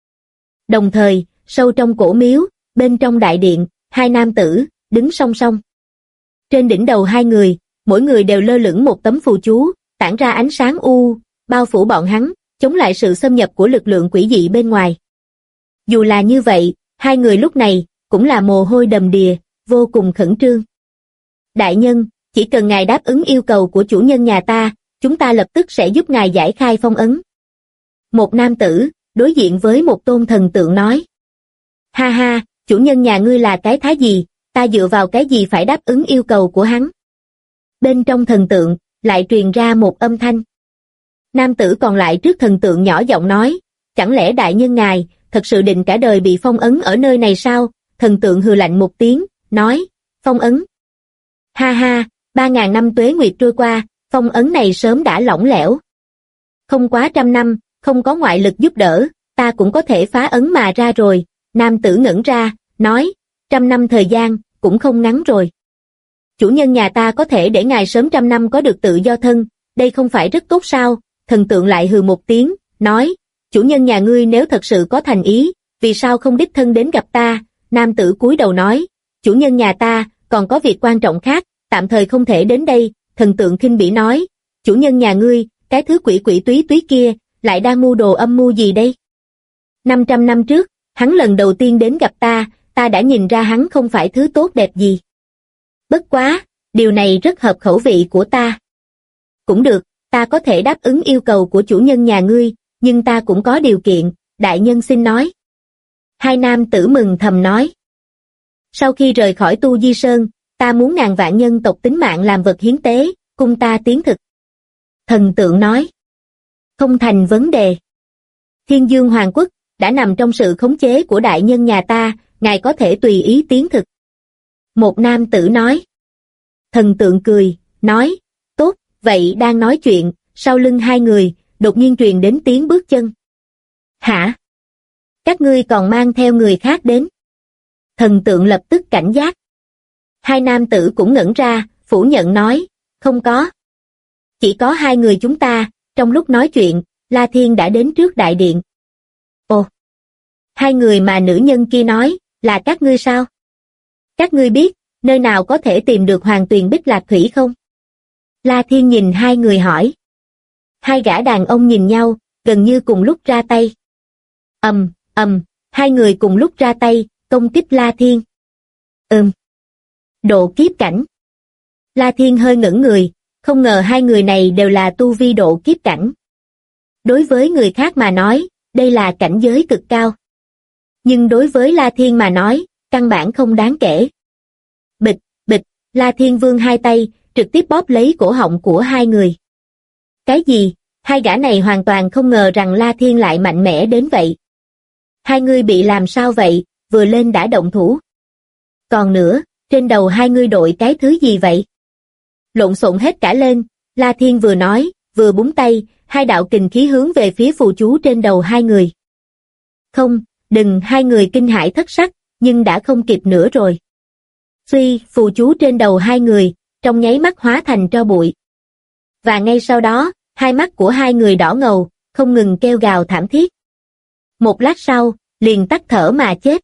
Đồng thời, sâu trong cổ miếu, bên trong đại điện, hai nam tử đứng song song. Trên đỉnh đầu hai người, mỗi người đều lơ lửng một tấm phù chú, tản ra ánh sáng bao phủ bọn hắn, chống lại sự xâm nhập của lực lượng quỷ dị bên ngoài. Dù là như vậy, hai người lúc này cũng là mồ hôi đầm đìa, vô cùng khẩn trương. Đại nhân, chỉ cần ngài đáp ứng yêu cầu của chủ nhân nhà ta, chúng ta lập tức sẽ giúp ngài giải khai phong ấn. Một nam tử, đối diện với một tôn thần tượng nói. Ha ha, chủ nhân nhà ngươi là cái thá gì, ta dựa vào cái gì phải đáp ứng yêu cầu của hắn? Bên trong thần tượng, lại truyền ra một âm thanh. Nam tử còn lại trước thần tượng nhỏ giọng nói, chẳng lẽ đại nhân ngài, thật sự định cả đời bị phong ấn ở nơi này sao? Thần tượng hừ lạnh một tiếng, nói, phong ấn. Ha ha, 3.000 năm tuế nguyệt trôi qua, phong ấn này sớm đã lỏng lẻo. Không quá 100 năm, không có ngoại lực giúp đỡ, ta cũng có thể phá ấn mà ra rồi. Nam tử ngẩn ra, nói, 100 năm thời gian, cũng không ngắn rồi. Chủ nhân nhà ta có thể để ngài sớm 100 năm có được tự do thân, đây không phải rất tốt sao? Thần tượng lại hừ một tiếng, nói, chủ nhân nhà ngươi nếu thật sự có thành ý, vì sao không đích thân đến gặp ta? Nam tử cúi đầu nói, chủ nhân nhà ta, còn có việc quan trọng khác, tạm thời không thể đến đây. Thần tượng khinh bỉ nói, chủ nhân nhà ngươi, cái thứ quỷ quỷ túy túy kia, lại đang mưu đồ âm mưu gì đây? 500 năm trước, hắn lần đầu tiên đến gặp ta đã nhìn ra hắn không phải thứ tốt đẹp gì. Bất quá, điều này rất hợp khẩu vị của ta. Cũng được, ta có thể đáp ứng yêu cầu của chủ nhân nhà ngươi, nhưng ta cũng có điều kiện, đại nhân xin nói. Hai nam tử mừng thầm nói. Sau khi rời khỏi Tu Di Sơn, ta muốn ngàn vạn nhân tộc tính mạng làm vật hiến tế, cung ta tiến thực. Thần tượng nói. Không thành vấn đề. Thiên Dương Hoàng quốc, đã nằm trong sự khống chế của đại nhân nhà ta, ngài có thể tùy ý tiến thực. Một nam tử nói. Thần tượng cười, nói, tốt, vậy đang nói chuyện, sau lưng hai người, đột nhiên truyền đến tiếng bước chân. Hả? Các ngươi còn mang theo người khác đến. Thần tượng lập tức cảnh giác. Hai nam tử cũng ngẩn ra, phủ nhận nói, không có. Chỉ có hai người chúng ta, trong lúc nói chuyện, La Thiên đã đến trước đại điện. Ồ! Hai người mà nữ nhân kia nói, là các ngươi sao? Các ngươi biết, nơi nào có thể tìm được Hoàng Tuyền Bích Lạc Thủy không? La Thiên nhìn hai người hỏi. Hai gã đàn ông nhìn nhau, gần như cùng lúc ra tay. Hai người cùng lúc ra tay, công kích La Thiên. Độ kiếp cảnh. La Thiên hơi ngẩn người, không ngờ hai người này đều là tu vi độ kiếp cảnh. Đối với người khác mà nói, đây là cảnh giới cực cao. Nhưng đối với La Thiên mà nói, căn bản không đáng kể. Bịch, bịch, La Thiên vươn hai tay, trực tiếp bóp lấy cổ họng của hai người. Cái gì? Hai gã này hoàn toàn không ngờ rằng La Thiên lại mạnh mẽ đến vậy. Hai người bị làm sao vậy, vừa lên đã động thủ. Còn nữa, trên đầu hai người đội cái thứ gì vậy? Lộn xộn hết cả lên, La Thiên vừa nói, vừa búng tay, hai đạo kình khí hướng về phía phù chú trên đầu hai người. Không, đừng, hai người kinh hãi thất sắc, nhưng đã không kịp nữa rồi. Suy, phù chú trên đầu hai người, trong nháy mắt hóa thành tro bụi. Và ngay sau đó, hai mắt của hai người đỏ ngầu, không ngừng kêu gào thảm thiết. Một lát sau, liền tắt thở mà chết.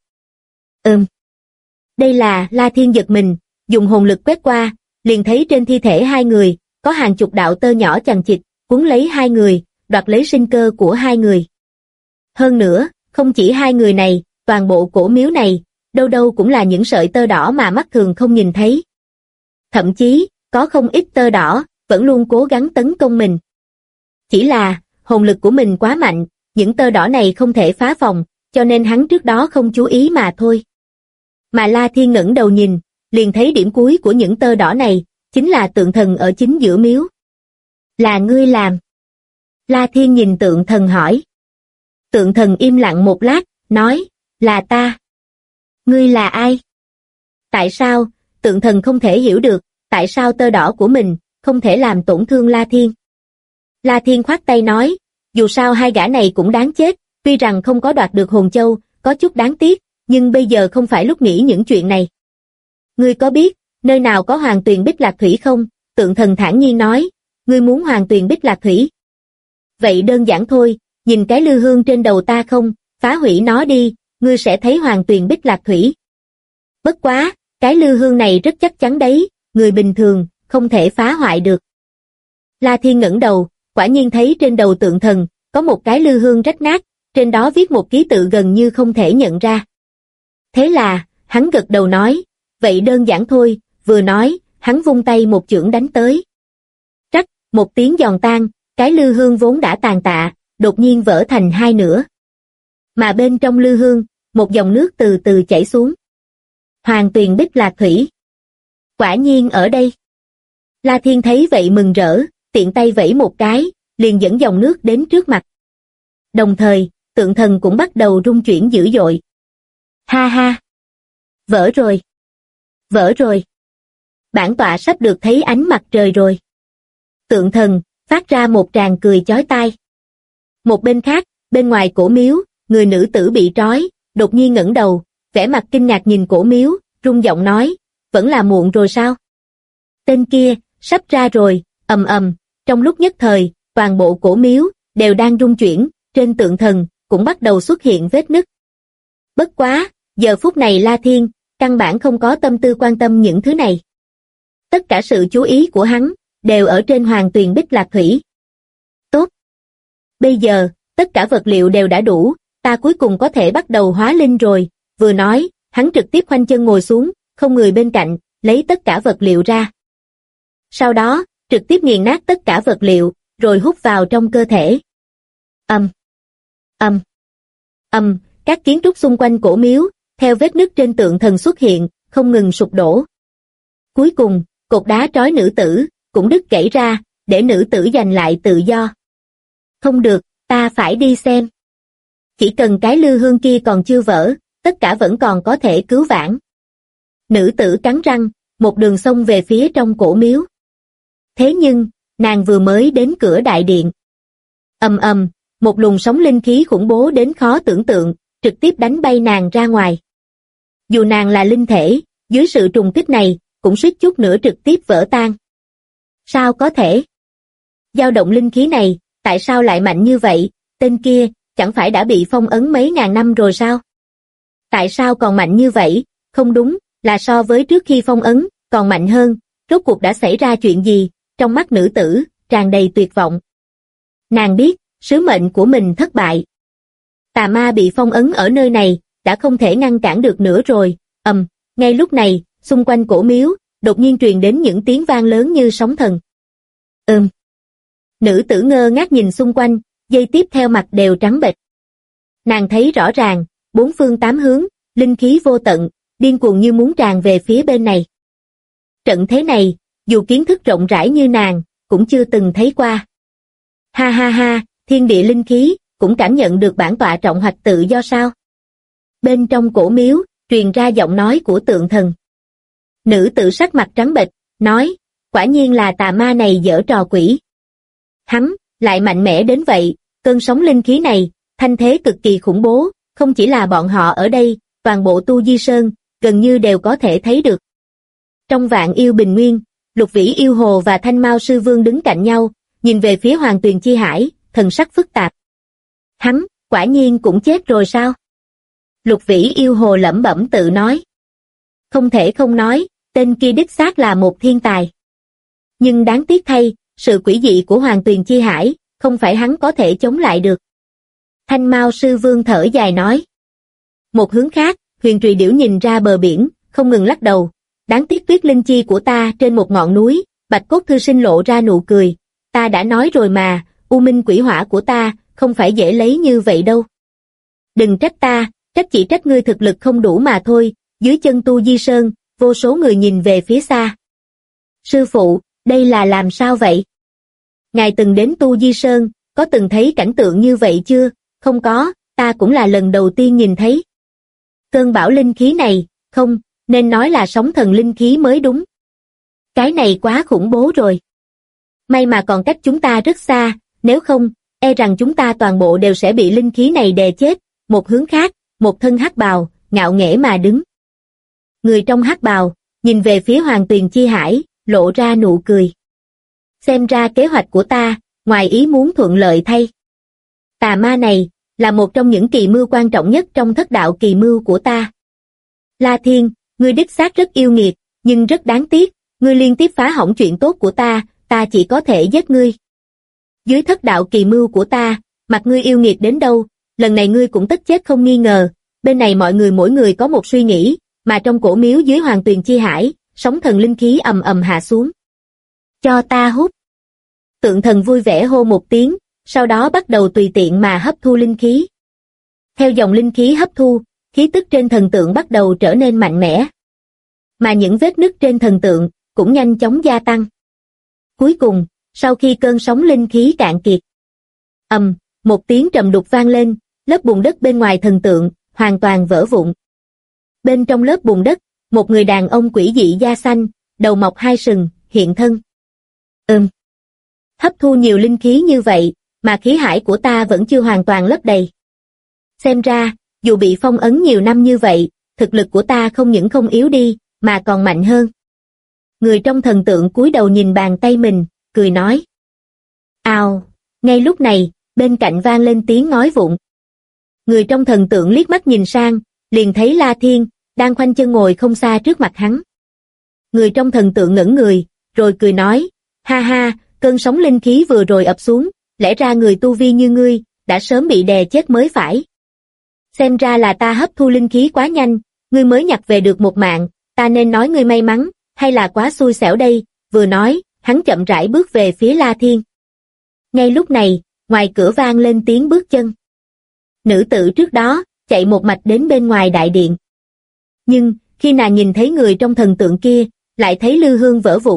Đây là, La Thiên giật mình, dùng hồn lực quét qua, liền thấy trên thi thể hai người, có hàng chục đạo tơ nhỏ chằng chịt, cuốn lấy hai người, đoạt lấy sinh cơ của hai người. Hơn nữa, không chỉ hai người này, toàn bộ cổ miếu này, đâu đâu cũng là những sợi tơ đỏ mà mắt thường không nhìn thấy. Thậm chí, có không ít tơ đỏ, vẫn luôn cố gắng tấn công mình. Chỉ là, hồn lực của mình quá mạnh, những tơ đỏ này không thể phá phòng, cho nên hắn trước đó không chú ý mà thôi. Mà La Thiên ngẩng đầu nhìn, liền thấy điểm cuối của những tơ đỏ này, chính là tượng thần ở chính giữa miếu. Là ngươi làm. La Thiên nhìn tượng thần hỏi. Tượng thần im lặng một lát, nói, là ta. Ngươi là ai? Tại sao, tượng thần không thể hiểu được, tại sao tơ đỏ của mình, không thể làm tổn thương La Thiên. La Thiên khoát tay nói, dù sao hai gã này cũng đáng chết, tuy rằng không có đoạt được hồn châu, có chút đáng tiếc, nhưng bây giờ không phải lúc nghĩ những chuyện này. Ngươi có biết, nơi nào có Hoàng Tuyền Bích Lạc Thủy không? Tượng thần thản nhiên nói, ngươi muốn Hoàng Tuyền Bích Lạc Thủy. Vậy đơn giản thôi, nhìn cái lư hương trên đầu ta không, phá hủy nó đi, ngươi sẽ thấy Hoàng Tuyền Bích Lạc Thủy. Bất quá, cái lư hương này rất chắc chắn đấy, người bình thường, không thể phá hoại được. La Thiên ngẩng đầu, quả nhiên thấy trên đầu tượng thần, có một cái lư hương rách nát, trên đó viết một ký tự gần như không thể nhận ra. Thế là, hắn gật đầu nói, vậy đơn giản thôi, vừa nói, hắn vung tay một chưởng đánh tới. Trắc, một tiếng giòn tan, cái lư hương vốn đã tàn tạ, đột nhiên vỡ thành hai nửa. Mà bên trong lư hương, một dòng nước từ từ chảy xuống. Hoàng Tuyền Bích Lạc Thủy. Quả nhiên ở đây. La Thiên thấy vậy mừng rỡ, tiện tay vẫy một cái, liền dẫn dòng nước đến trước mặt. Đồng thời, tượng thần cũng bắt đầu rung chuyển dữ dội. Ha ha! Vỡ rồi! Vỡ rồi! Bản tọa sắp được thấy ánh mặt trời rồi. Tượng thần, phát ra một tràng cười chói tai. Một bên khác, bên ngoài cổ miếu, người nữ tử bị trói, đột nhiên ngẩng đầu, vẻ mặt kinh ngạc nhìn cổ miếu, rung giọng nói, vẫn là muộn rồi sao? Tên kia, sắp ra rồi, ầm ầm, trong lúc nhất thời, toàn bộ cổ miếu, đều đang rung chuyển, trên tượng thần, cũng bắt đầu xuất hiện vết nứt. Bất quá, giờ phút này La Thiên, căn bản không có tâm tư quan tâm những thứ này. Tất cả sự chú ý của hắn, đều ở trên Hoàng Tuyền Bích Lạc Thủy. Tốt! Bây giờ, tất cả vật liệu đều đã đủ, ta cuối cùng có thể bắt đầu hóa linh rồi, vừa nói, hắn trực tiếp khoanh chân ngồi xuống, không người bên cạnh, lấy tất cả vật liệu ra. Sau đó, trực tiếp nghiền nát tất cả vật liệu, rồi hút vào trong cơ thể. Các kiến trúc xung quanh cổ miếu, theo vết nứt trên tượng thần xuất hiện, không ngừng sụp đổ. Cuối cùng, cột đá trói nữ tử, cũng đứt gãy ra, để nữ tử giành lại tự do. Không được, ta phải đi xem. Chỉ cần cái lư hương kia còn chưa vỡ, tất cả vẫn còn có thể cứu vãn. Nữ tử cắn răng, một đường xông về phía trong cổ miếu. Thế nhưng, nàng vừa mới đến cửa đại điện. Ầm ầm, một luồng sóng linh khí khủng bố đến khó tưởng tượng, trực tiếp đánh bay nàng ra ngoài. Dù nàng là linh thể, dưới sự trùng kích này, cũng suýt chút nữa trực tiếp vỡ tan. Sao có thể? Dao động linh khí này, tại sao lại mạnh như vậy? Tên kia, chẳng phải đã bị phong ấn mấy ngàn năm rồi sao? Tại sao còn mạnh như vậy? Không đúng, là so với trước khi phong ấn, còn mạnh hơn. Rốt cuộc đã xảy ra chuyện gì? Trong mắt nữ tử, tràn đầy tuyệt vọng. Nàng biết, sứ mệnh của mình thất bại. Tà ma bị phong ấn ở nơi này, đã không thể ngăn cản được nữa rồi. Ngay lúc này, xung quanh cổ miếu, đột nhiên truyền đến những tiếng vang lớn như sóng thần. Nữ tử ngơ ngác nhìn xung quanh, giây tiếp theo mặt đều trắng bệch. Nàng thấy rõ ràng, bốn phương tám hướng, linh khí vô tận, điên cuồng như muốn tràn về phía bên này. Trận thế này, dù kiến thức rộng rãi như nàng, cũng chưa từng thấy qua. Ha ha ha, thiên địa linh khí, cũng cảm nhận được bản tọa trọng hoạch tự do sao? Bên trong cổ miếu, truyền ra giọng nói của tượng thần. Nữ tử sắc mặt trắng bệch, nói, quả nhiên là tà ma này giở trò quỷ. Hắn, lại mạnh mẽ đến vậy, cơn sóng linh khí này, thanh thế cực kỳ khủng bố, không chỉ là bọn họ ở đây, toàn bộ Tu Di Sơn, gần như đều có thể thấy được. Trong Vạn Yêu Bình Nguyên, Lục Vĩ Yêu Hồ và Thanh Mao Sư Vương đứng cạnh nhau, nhìn về phía Hoàng Tuyền Chi Hải, thần sắc phức tạp. Hắn, quả nhiên cũng chết rồi sao? Lục Vĩ Yêu Hồ lẩm bẩm tự nói. Không thể không nói, tên kia đích xác là một thiên tài. Nhưng đáng tiếc thay, sự quỷ dị của Hoàng Tuyền Chi Hải, không phải hắn có thể chống lại được. Thanh Mao Sư Vương thở dài nói. Một hướng khác, Huyền Trùy Điểu nhìn ra bờ biển, không ngừng lắc đầu. Đáng tiếc tuyết linh chi của ta trên một ngọn núi, Bạch Cốt Thư Sinh lộ ra nụ cười. Ta đã nói rồi mà, U Minh Quỷ Hỏa của ta, không phải dễ lấy như vậy đâu. Đừng trách ta, trách chỉ trách ngươi thực lực không đủ mà thôi. Dưới chân Tu Di Sơn, vô số người nhìn về phía xa. Sư phụ, đây là làm sao vậy? Ngài từng đến Tu Di Sơn, có từng thấy cảnh tượng như vậy chưa? Không có, ta cũng là lần đầu tiên nhìn thấy. Cơn bão linh khí này, không, nên nói là sóng thần linh khí mới đúng. Cái này quá khủng bố rồi. May mà còn cách chúng ta rất xa, nếu không, e rằng chúng ta toàn bộ đều sẽ bị linh khí này đè chết. Một hướng khác, một thân hắc bào, ngạo nghễ mà đứng. Người trong hắc bào, nhìn về phía Hoàng Tuyền Chi Hải, lộ ra nụ cười. Xem ra kế hoạch của ta, ngoài ý muốn thuận lợi thay. Tà ma này, là một trong những kỳ mưu quan trọng nhất trong thất đạo kỳ mưu của ta. La Thiên, ngươi đích xác rất yêu nghiệt, nhưng rất đáng tiếc, ngươi liên tiếp phá hỏng chuyện tốt của ta chỉ có thể giết ngươi. Dưới thất đạo kỳ mưu của ta, mặc ngươi yêu nghiệt đến đâu, lần này ngươi cũng tất chết không nghi ngờ. Bên này mọi người mỗi người có một suy nghĩ, mà trong cổ miếu dưới Hoàng Tuyền Chi Hải, sóng thần linh khí ầm ầm hạ xuống. Cho ta hút. Tượng thần vui vẻ hô một tiếng, sau đó bắt đầu tùy tiện mà hấp thu linh khí. Theo dòng linh khí hấp thu, khí tức trên thần tượng bắt đầu trở nên mạnh mẽ. Mà những vết nứt trên thần tượng cũng nhanh chóng gia tăng. Cuối cùng, sau khi cơn sóng linh khí cạn kiệt, một tiếng trầm đục vang lên, lớp bùn đất bên ngoài thần tượng hoàn toàn vỡ vụn. Bên trong lớp bùn đất, một người đàn ông quỷ dị da xanh, đầu mọc hai sừng, hiện thân. Hấp thu nhiều linh khí như vậy, mà khí hải của ta vẫn chưa hoàn toàn lấp đầy. Xem ra, dù bị phong ấn nhiều năm như vậy, thực lực của ta không những không yếu đi, mà còn mạnh hơn. Người trong thần tượng cúi đầu nhìn bàn tay mình, cười nói. Ào, ngay lúc này, bên cạnh vang lên tiếng nói vụn. Người trong thần tượng liếc mắt nhìn sang, liền thấy La Thiên, đang khoanh chân ngồi không xa trước mặt hắn. Người trong thần tượng ngẩng người, rồi cười nói, ha ha, cơn sóng linh khí vừa rồi ập xuống, lẽ ra người tu vi như ngươi, đã sớm bị đè chết mới phải. Xem ra là ta hấp thu linh khí quá nhanh, ngươi mới nhặt về được một mạng, ta nên nói ngươi may mắn, hay là quá xui xẻo đây, vừa nói, hắn chậm rãi bước về phía La Thiên. Ngay lúc này, ngoài cửa vang lên tiếng bước chân. Nữ tử trước đó, chạy một mạch đến bên ngoài đại điện. Nhưng, khi nàng nhìn thấy người trong thần tượng kia, lại thấy lư hương vỡ vụn,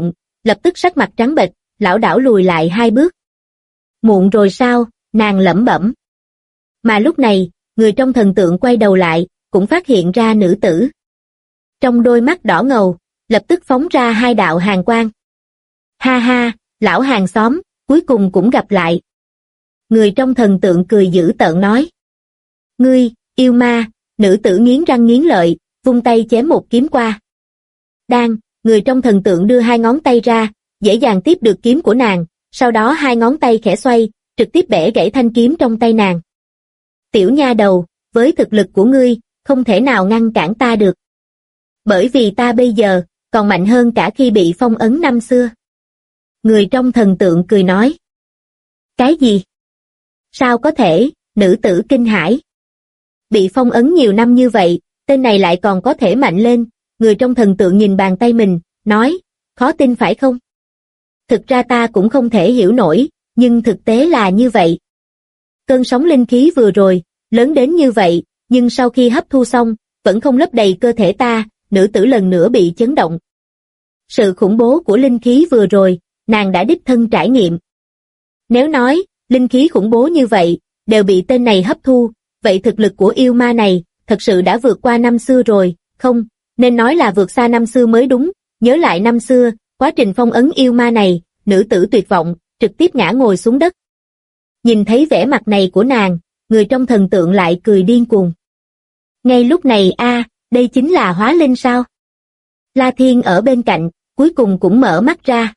lập tức sắc mặt trắng bệch, lảo đảo lùi lại 2 bước. Muộn rồi sao, nàng lẩm bẩm. Mà lúc này, người trong thần tượng quay đầu lại, cũng phát hiện ra nữ tử. Trong đôi mắt đỏ ngầu, lập tức phóng ra 2 đạo hàn quang. Ha ha, lão hàng xóm, cuối cùng cũng gặp lại. Người trong thần tượng cười dữ tợn nói. Ngươi, yêu ma, nữ tử nghiến răng nghiến lợi, vung tay chém một kiếm qua. Đang, người trong thần tượng đưa 2 ngón tay ra, dễ dàng tiếp được kiếm của nàng, sau đó 2 ngón tay khẽ xoay, trực tiếp bẻ gãy thanh kiếm trong tay nàng. Tiểu nha đầu, với thực lực của ngươi, không thể nào ngăn cản ta được. Bởi vì ta bây giờ, còn mạnh hơn cả khi bị phong ấn năm xưa. Người trong thần tượng cười nói. Cái gì? Sao có thể, nữ tử kinh hãi. Bị phong ấn nhiều năm như vậy, tên này lại còn có thể mạnh lên. Người trong thần tượng nhìn bàn tay mình, nói, khó tin phải không? Thực ra ta cũng không thể hiểu nổi, nhưng thực tế là như vậy. Cơn sóng linh khí vừa rồi, lớn đến như vậy, nhưng sau khi hấp thu xong, vẫn không lấp đầy cơ thể ta, nữ tử lần nữa bị chấn động. Sự khủng bố của linh khí vừa rồi, nàng đã đích thân trải nghiệm. Nếu nói, linh khí khủng bố như vậy, đều bị tên này hấp thu, vậy thực lực của yêu ma này, thật sự đã vượt qua năm xưa rồi, không, nên nói là vượt xa năm xưa mới đúng. Nhớ lại năm xưa, quá trình phong ấn yêu ma này, nữ tử tuyệt vọng, trực tiếp ngã ngồi xuống đất. Nhìn thấy vẻ mặt này của nàng, người trong thần tượng lại cười điên cuồng. Ngay lúc này đây chính là hóa linh sao? La Thiên ở bên cạnh, cuối cùng cũng mở mắt ra.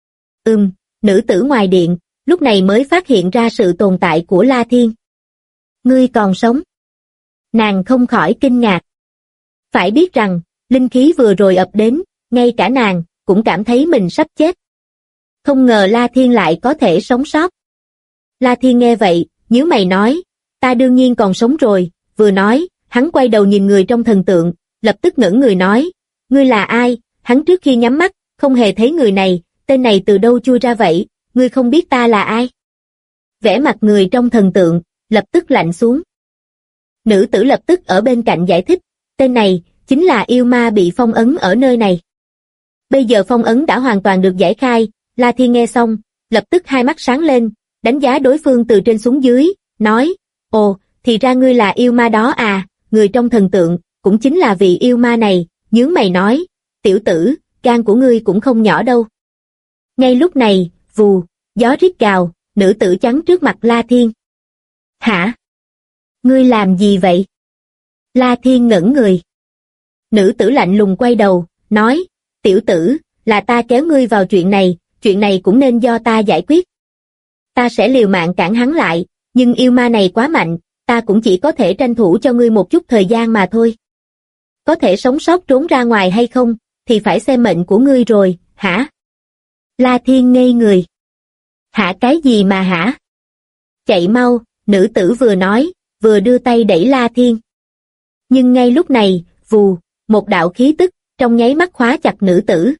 Nữ tử ngoài điện, lúc này mới phát hiện ra sự tồn tại của La Thiên. Ngươi còn sống. Nàng không khỏi kinh ngạc. Phải biết rằng, linh khí vừa rồi ập đến, ngay cả nàng, cũng cảm thấy mình sắp chết. Không ngờ La Thiên lại có thể sống sót. La Thiên nghe vậy, nhíu mày nói, ta đương nhiên còn sống rồi, vừa nói, hắn quay đầu nhìn người trong thần tượng, lập tức ngẩng người nói, ngươi là ai? Hắn trước khi nhắm mắt, không hề thấy người này, tên này từ đâu chui ra vậy, ngươi không biết ta là ai? Vẻ mặt người trong thần tượng, lập tức lạnh xuống. Nữ tử lập tức ở bên cạnh giải thích, tên này, chính là yêu ma bị phong ấn ở nơi này. Bây giờ phong ấn đã hoàn toàn được giải khai, La Thiên nghe xong, lập tức hai mắt sáng lên, đánh giá đối phương từ trên xuống dưới, nói, ồ, thì ra ngươi là yêu ma đó à, người trong thần tượng, cũng chính là vị yêu ma này, nhướng mày nói, tiểu tử, gan của ngươi cũng không nhỏ đâu. Ngay lúc này, vù, gió rít gào, nữ tử chắn trước mặt La Thiên. Hả? Ngươi làm gì vậy? La Thiên ngẩn người. Nữ tử lạnh lùng quay đầu, nói, tiểu tử, là ta kéo ngươi vào chuyện này cũng nên do ta giải quyết. Ta sẽ liều mạng cản hắn lại, nhưng yêu ma này quá mạnh, ta cũng chỉ có thể tranh thủ cho ngươi một chút thời gian mà thôi. Có thể sống sót trốn ra ngoài hay không, thì phải xem mệnh của ngươi rồi, hả? La Thiên ngây người. Hả cái gì mà hả? Chạy mau, nữ tử vừa nói, vừa đưa tay đẩy La Thiên. Nhưng ngay lúc này, vù, một đạo khí tức, trong nháy mắt khóa chặt nữ tử.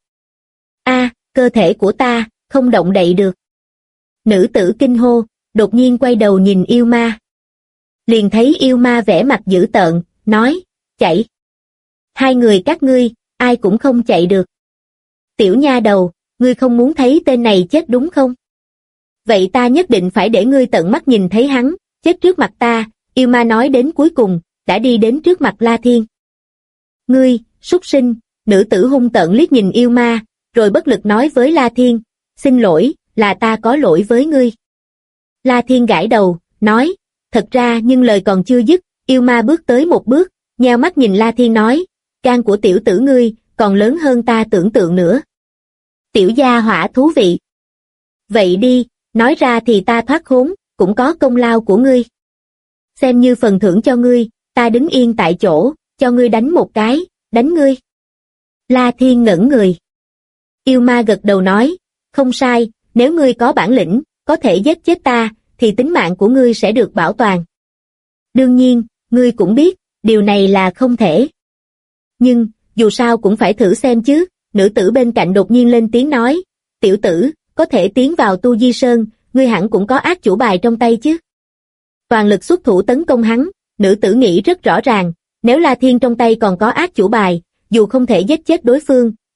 Cơ thể của ta, không động đậy được. Nữ tử kinh hô, đột nhiên quay đầu nhìn yêu ma. Liền thấy yêu ma vẻ mặt dữ tợn, nói, chạy. Hai người các ngươi, ai cũng không chạy được. Tiểu nha đầu, ngươi không muốn thấy tên này chết đúng không? Vậy ta nhất định phải để ngươi tận mắt nhìn thấy hắn, chết trước mặt ta, yêu ma nói đến cuối cùng, đã đi đến trước mặt La Thiên. Ngươi, súc sinh, nữ tử hung tợn liếc nhìn yêu ma, rồi bất lực nói với La Thiên, xin lỗi, là ta có lỗi với ngươi. La Thiên gãi đầu, nói, thật ra nhưng lời còn chưa dứt, yêu ma bước tới một bước, nheo mắt nhìn La Thiên nói, gan của tiểu tử ngươi, còn lớn hơn ta tưởng tượng nữa. Tiểu gia hỏa thú vị. Vậy đi, nói ra thì ta thoát khốn, cũng có công lao của ngươi. Xem như phần thưởng cho ngươi, ta đứng yên tại chỗ, cho ngươi đánh một cái, đánh ngươi. La Thiên ngẩn người. Yêu ma gật đầu nói, không sai, nếu ngươi có bản lĩnh, có thể giết chết ta, thì tính mạng của ngươi sẽ được bảo toàn. Đương nhiên, ngươi cũng biết, điều này là không thể. Nhưng, dù sao cũng phải thử xem chứ, nữ tử bên cạnh đột nhiên lên tiếng nói, tiểu tử, có thể tiến vào Tu Di Sơn, ngươi hẳn cũng có ác chủ bài trong tay chứ. Toàn lực xuất thủ tấn công hắn, nữ tử nghĩ rất rõ ràng, nếu La Thiên trong tay còn có ác chủ bài, dù không thể giết chết đối phương,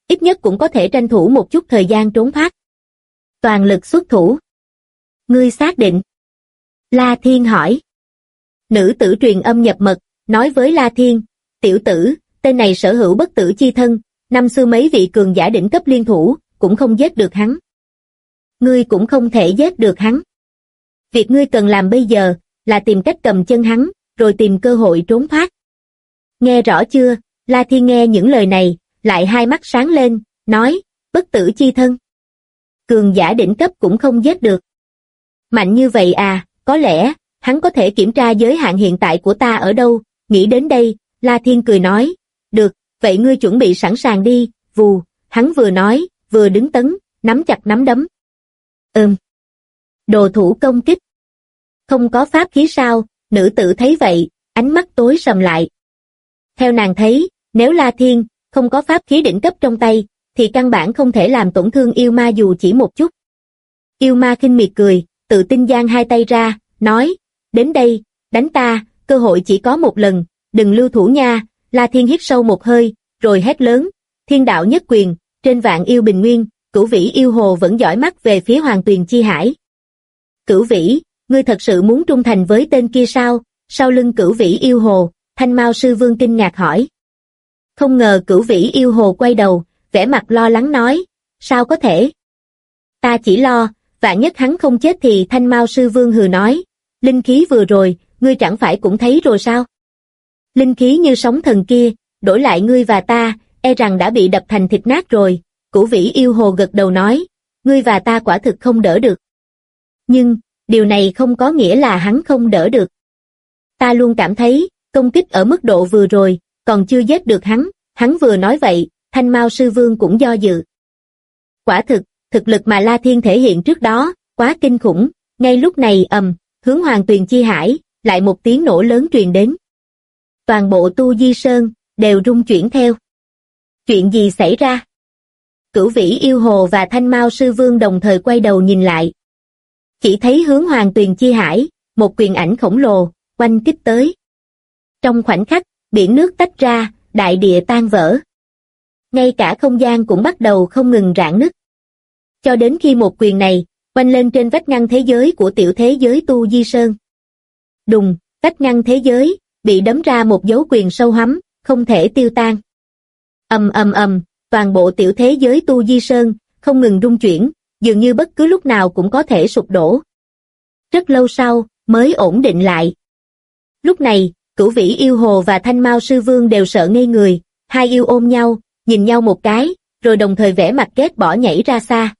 ít nhất cũng có thể tranh thủ một chút thời gian trốn thoát. Toàn lực xuất thủ. Ngươi xác định? La Thiên hỏi. Nữ tử truyền âm nhập mật, nói với La Thiên, tiểu tử, tên này sở hữu bất tử chi thân, năm xưa mấy vị cường giả đỉnh cấp liên thủ, cũng không giết được hắn. Ngươi cũng không thể giết được hắn. Việc ngươi cần làm bây giờ, là tìm cách cầm chân hắn, rồi tìm cơ hội trốn thoát. Nghe rõ chưa? La Thiên nghe những lời này, lại hai mắt sáng lên, nói, bất tử chi thân. Cường giả đỉnh cấp cũng không giết được. Mạnh như vậy à, có lẽ, hắn có thể kiểm tra giới hạn hiện tại của ta ở đâu, nghĩ đến đây, La Thiên cười nói, được, vậy ngươi chuẩn bị sẵn sàng đi, vù, hắn vừa nói, vừa đứng tấn, nắm chặt nắm đấm. Đồ thủ công kích. Không có pháp khí sao? Nữ tử thấy vậy, ánh mắt tối sầm lại. Theo nàng thấy, nếu La Thiên không có pháp khí đỉnh cấp trong tay, thì căn bản không thể làm tổn thương yêu ma dù chỉ một chút. Yêu ma khinh miệt cười, tự tin giang hai tay ra, nói, đến đây, đánh ta, cơ hội chỉ có một lần, đừng lưu thủ nha. La Thiên hít sâu một hơi, rồi hét lớn, thiên đạo nhất quyền, trên vạn yêu bình nguyên, Cửu Vĩ yêu hồ vẫn dõi mắt về phía Hoàng Tuyền Chi Hải. Cửu Vĩ, ngươi thật sự muốn trung thành với tên kia sao? Sau lưng Cửu Vĩ yêu hồ, Thanh Mao sư vương kinh ngạc hỏi. Không ngờ Cửu Vĩ yêu hồ quay đầu, vẻ mặt lo lắng nói, sao có thể? Ta chỉ lo, vạn nhất hắn không chết thì Thanh Mao sư vương hừ nói, linh khí vừa rồi, ngươi chẳng phải cũng thấy rồi sao? Linh khí như sóng thần kia, đổi lại ngươi và ta, e rằng đã bị đập thành thịt nát rồi. Cửu Vĩ yêu hồ gật đầu nói, ngươi và ta quả thực không đỡ được. Nhưng, điều này không có nghĩa là hắn không đỡ được. Ta luôn cảm thấy, công kích ở mức độ vừa rồi, còn chưa giết được hắn vừa nói vậy, Thanh Mao sư vương cũng do dự. Quả thực lực mà La Thiên thể hiện trước đó, quá kinh khủng, ngay lúc này hướng Hoàng Tuyền Chi Hải, lại một tiếng nổ lớn truyền đến. Toàn bộ Tu Di Sơn, đều rung chuyển theo. Chuyện gì xảy ra? Cửu Vĩ yêu hồ và Thanh Mao sư vương đồng thời quay đầu nhìn lại. Chỉ thấy hướng Hoàng Tuyền Chi Hải, một quyền ảnh khổng lồ, oanh kích tới. Trong khoảnh khắc, biển nước tách ra, đại địa tan vỡ. Ngay cả không gian cũng bắt đầu không ngừng rạn nứt. Cho đến khi một quyền này, oanh lên trên vách ngăn thế giới của tiểu thế giới Tu Di Sơn. Đùng, vách ngăn thế giới, bị đấm ra một dấu quyền sâu hắm, không thể tiêu tan. Toàn bộ tiểu thế giới Tu Di Sơn, không ngừng rung chuyển, dường như bất cứ lúc nào cũng có thể sụp đổ. Rất lâu sau, mới ổn định lại. Lúc này, Cửu Vĩ yêu hồ và Thanh Mao sư vương đều sợ ngây người, hai yêu ôm nhau, nhìn nhau một cái, rồi đồng thời vẽ mặt ghét bỏ nhảy ra xa.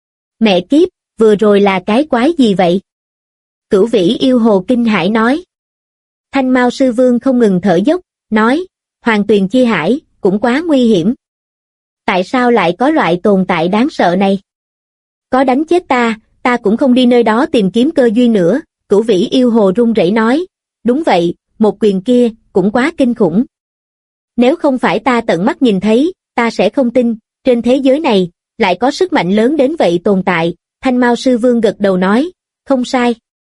Mẹ kiếp, vừa rồi là cái quái gì vậy? Cửu Vĩ yêu hồ kinh hãi nói. Thanh Mao sư vương không ngừng thở dốc, nói, Hoàng Tuyền Chi Hải, cũng quá nguy hiểm. Tại sao lại có loại tồn tại đáng sợ này? Có đánh chết ta cũng không đi nơi đó tìm kiếm cơ duyên nữa. Cửu Vĩ yêu hồ run rẩy nói, đúng vậy, một quyền kia, cũng quá kinh khủng. Nếu không phải ta tận mắt nhìn thấy, ta sẽ không tin, trên thế giới này, lại có sức mạnh lớn đến vậy tồn tại. Thanh Mao sư vương gật đầu nói, không sai.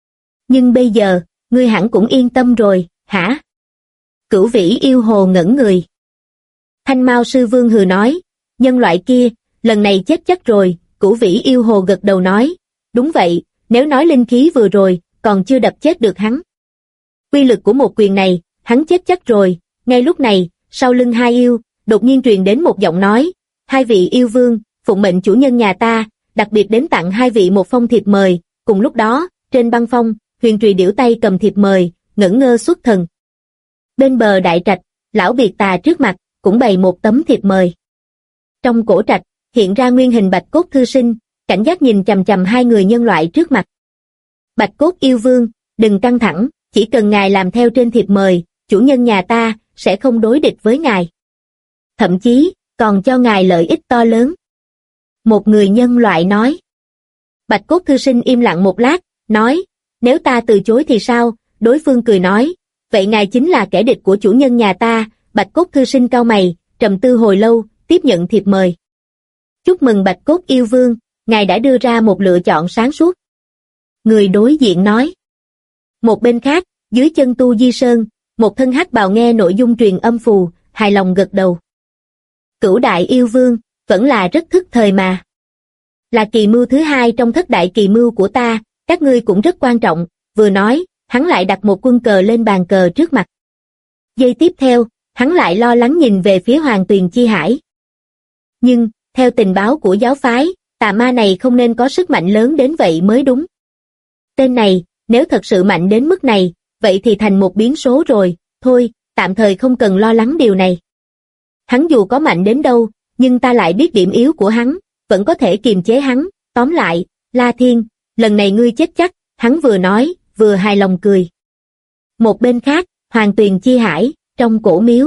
Nhưng bây giờ, ngươi hẳn cũng yên tâm rồi, hả? Cửu Vĩ yêu hồ ngẩn người. Thanh Mao sư vương hừ nói, nhân loại kia, lần này chết chắc rồi. Cửu Vĩ yêu hồ gật đầu nói, đúng vậy, nếu nói linh khí vừa rồi, còn chưa đập chết được hắn. Quy lực của một quyền này, hắn chết chắc rồi. Ngay lúc này, sau lưng hai yêu, đột nhiên truyền đến một giọng nói, hai vị yêu vương, phụng mệnh chủ nhân nhà ta, đặc biệt đến tặng hai vị một phong thiệp mời. Cùng lúc đó, trên băng phong, Huyền Trùy điểu tay cầm thiệp mời, ngẩn ngơ xuất thần. Bên bờ đại trạch, lão biệt tà trước mặt, cũng bày một tấm thiệp mời. Trong cổ trạch, hiện ra nguyên hình Bạch Cốt thư sinh, cảnh giác nhìn chằm chằm hai người nhân loại trước mặt. Bạch Cốt yêu vương, đừng căng thẳng, chỉ cần ngài làm theo trên thiệp mời, chủ nhân nhà ta, sẽ không đối địch với ngài. Thậm chí, còn cho ngài lợi ích to lớn. Một người nhân loại nói. Bạch Cốt thư sinh im lặng một lát, nói, nếu ta từ chối thì sao? Đối phương cười nói, vậy ngài chính là kẻ địch của chủ nhân nhà ta. Bạch Cốt thư sinh cau mày, trầm tư hồi lâu, tiếp nhận thiệp mời. Chúc mừng Bạch Cốt yêu vương, ngài đã đưa ra một lựa chọn sáng suốt. Người đối diện nói. Một bên khác, dưới chân Tu Di Sơn, một thân hắc bào nghe nội dung truyền âm phù, hài lòng gật đầu. Cửu đại yêu vương, vẫn là rất thức thời mà. Là kỳ mưu thứ hai trong thất đại kỳ mưu của ta, các ngươi cũng rất quan trọng, vừa nói, hắn lại đặt một quân cờ lên bàn cờ trước mặt. Giây tiếp theo, hắn lại lo lắng nhìn về phía Hoàng Tuyền Chi Hải. Nhưng, theo tình báo của giáo phái, tà ma này không nên có sức mạnh lớn đến vậy mới đúng. Tên này, nếu thật sự mạnh đến mức này, vậy thì thành một biến số rồi, thôi, tạm thời không cần lo lắng điều này. Hắn dù có mạnh đến đâu, nhưng ta lại biết điểm yếu của hắn, vẫn có thể kiềm chế hắn, tóm lại, La Thiên, lần này ngươi chết chắc, hắn vừa nói, vừa hài lòng cười. Một bên khác, Hoàng Tuyền Chi Hải, trong cổ miếu.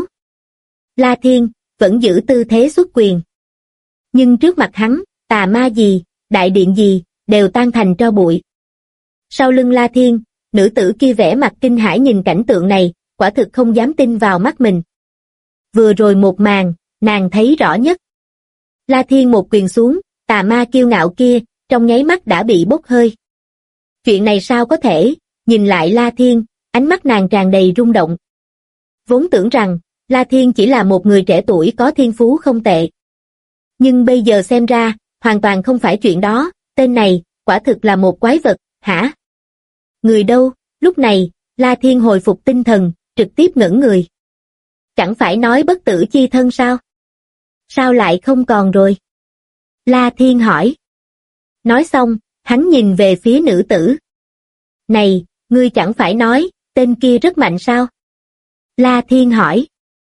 La Thiên, vẫn giữ tư thế xuất quyền. Nhưng trước mặt hắn, tà ma gì, đại điện gì, đều tan thành tro bụi. Sau lưng La Thiên, nữ tử kia vẻ mặt kinh hãi nhìn cảnh tượng này, quả thực không dám tin vào mắt mình. Vừa rồi một màn, nàng thấy rõ nhất. La Thiên một quyền xuống, tà ma kiêu ngạo kia, trong nháy mắt đã bị bốc hơi. Chuyện này sao có thể, nhìn lại La Thiên, ánh mắt nàng tràn đầy rung động. Vốn tưởng rằng, La Thiên chỉ là một người trẻ tuổi có thiên phú không tệ. Nhưng bây giờ xem ra, hoàn toàn không phải chuyện đó, tên này, quả thực là một quái vật, hả? Người đâu? Lúc này, La Thiên hồi phục tinh thần, trực tiếp ngẩn người. Chẳng phải nói bất tử chi thân sao? Sao lại không còn rồi? La Thiên hỏi. Nói xong, hắn nhìn về phía nữ tử. Này, ngươi chẳng phải nói, tên kia rất mạnh sao? La Thiên hỏi.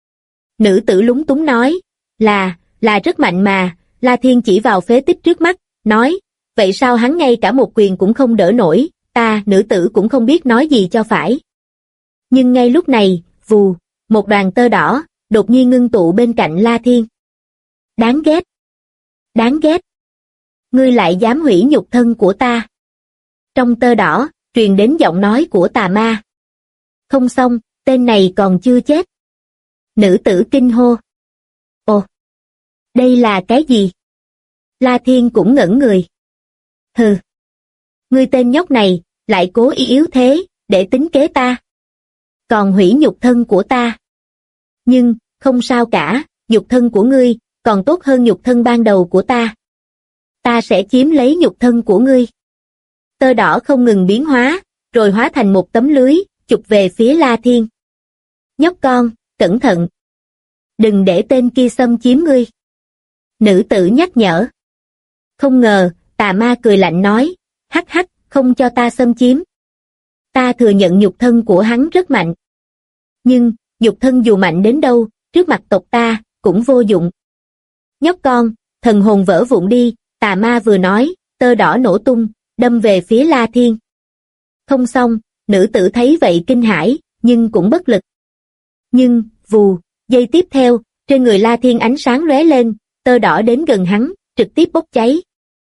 Nữ tử lúng túng nói, là rất mạnh mà, La Thiên chỉ vào phế tích trước mắt, nói, vậy sao hắn ngay cả một quyền cũng không đỡ nổi, nữ tử cũng không biết nói gì cho phải. Nhưng ngay lúc này, vù, một đoàn tơ đỏ, đột nhiên ngưng tụ bên cạnh La Thiên. Đáng ghét! Đáng ghét! Ngươi lại dám hủy nhục thân của ta. Trong tơ đỏ, truyền đến giọng nói của tà ma. Không xong, tên này còn chưa chết. Nữ tử kinh hô. Ồ! Đây là cái gì? La Thiên cũng ngẩn người. Hừ! Ngươi tên nhóc này, lại cố ý yếu thế, để tính kế ta. Còn hủy nhục thân của ta. Nhưng, không sao cả, nhục thân của ngươi, còn tốt hơn nhục thân ban đầu của ta. Ta sẽ chiếm lấy nhục thân của ngươi. Tơ đỏ không ngừng biến hóa, rồi hóa thành một tấm lưới, chụp về phía La Thiên. Nhóc con, cẩn thận. Đừng để tên kia xâm chiếm ngươi. Nữ tử nhắc nhở. Không ngờ, tà ma cười lạnh nói, hắc hắc, không cho ta xâm chiếm. Ta thừa nhận nhục thân của hắn rất mạnh. Nhưng, nhục thân dù mạnh đến đâu, trước mặt tộc ta, cũng vô dụng. Nhóc con, thần hồn vỡ vụn đi, tà ma vừa nói, tơ đỏ nổ tung, đâm về phía La Thiên. Không xong, nữ tử thấy vậy kinh hãi, nhưng cũng bất lực. Nhưng, vù, giây tiếp theo, trên người La Thiên ánh sáng lóe lên, tơ đỏ đến gần hắn, trực tiếp bốc cháy.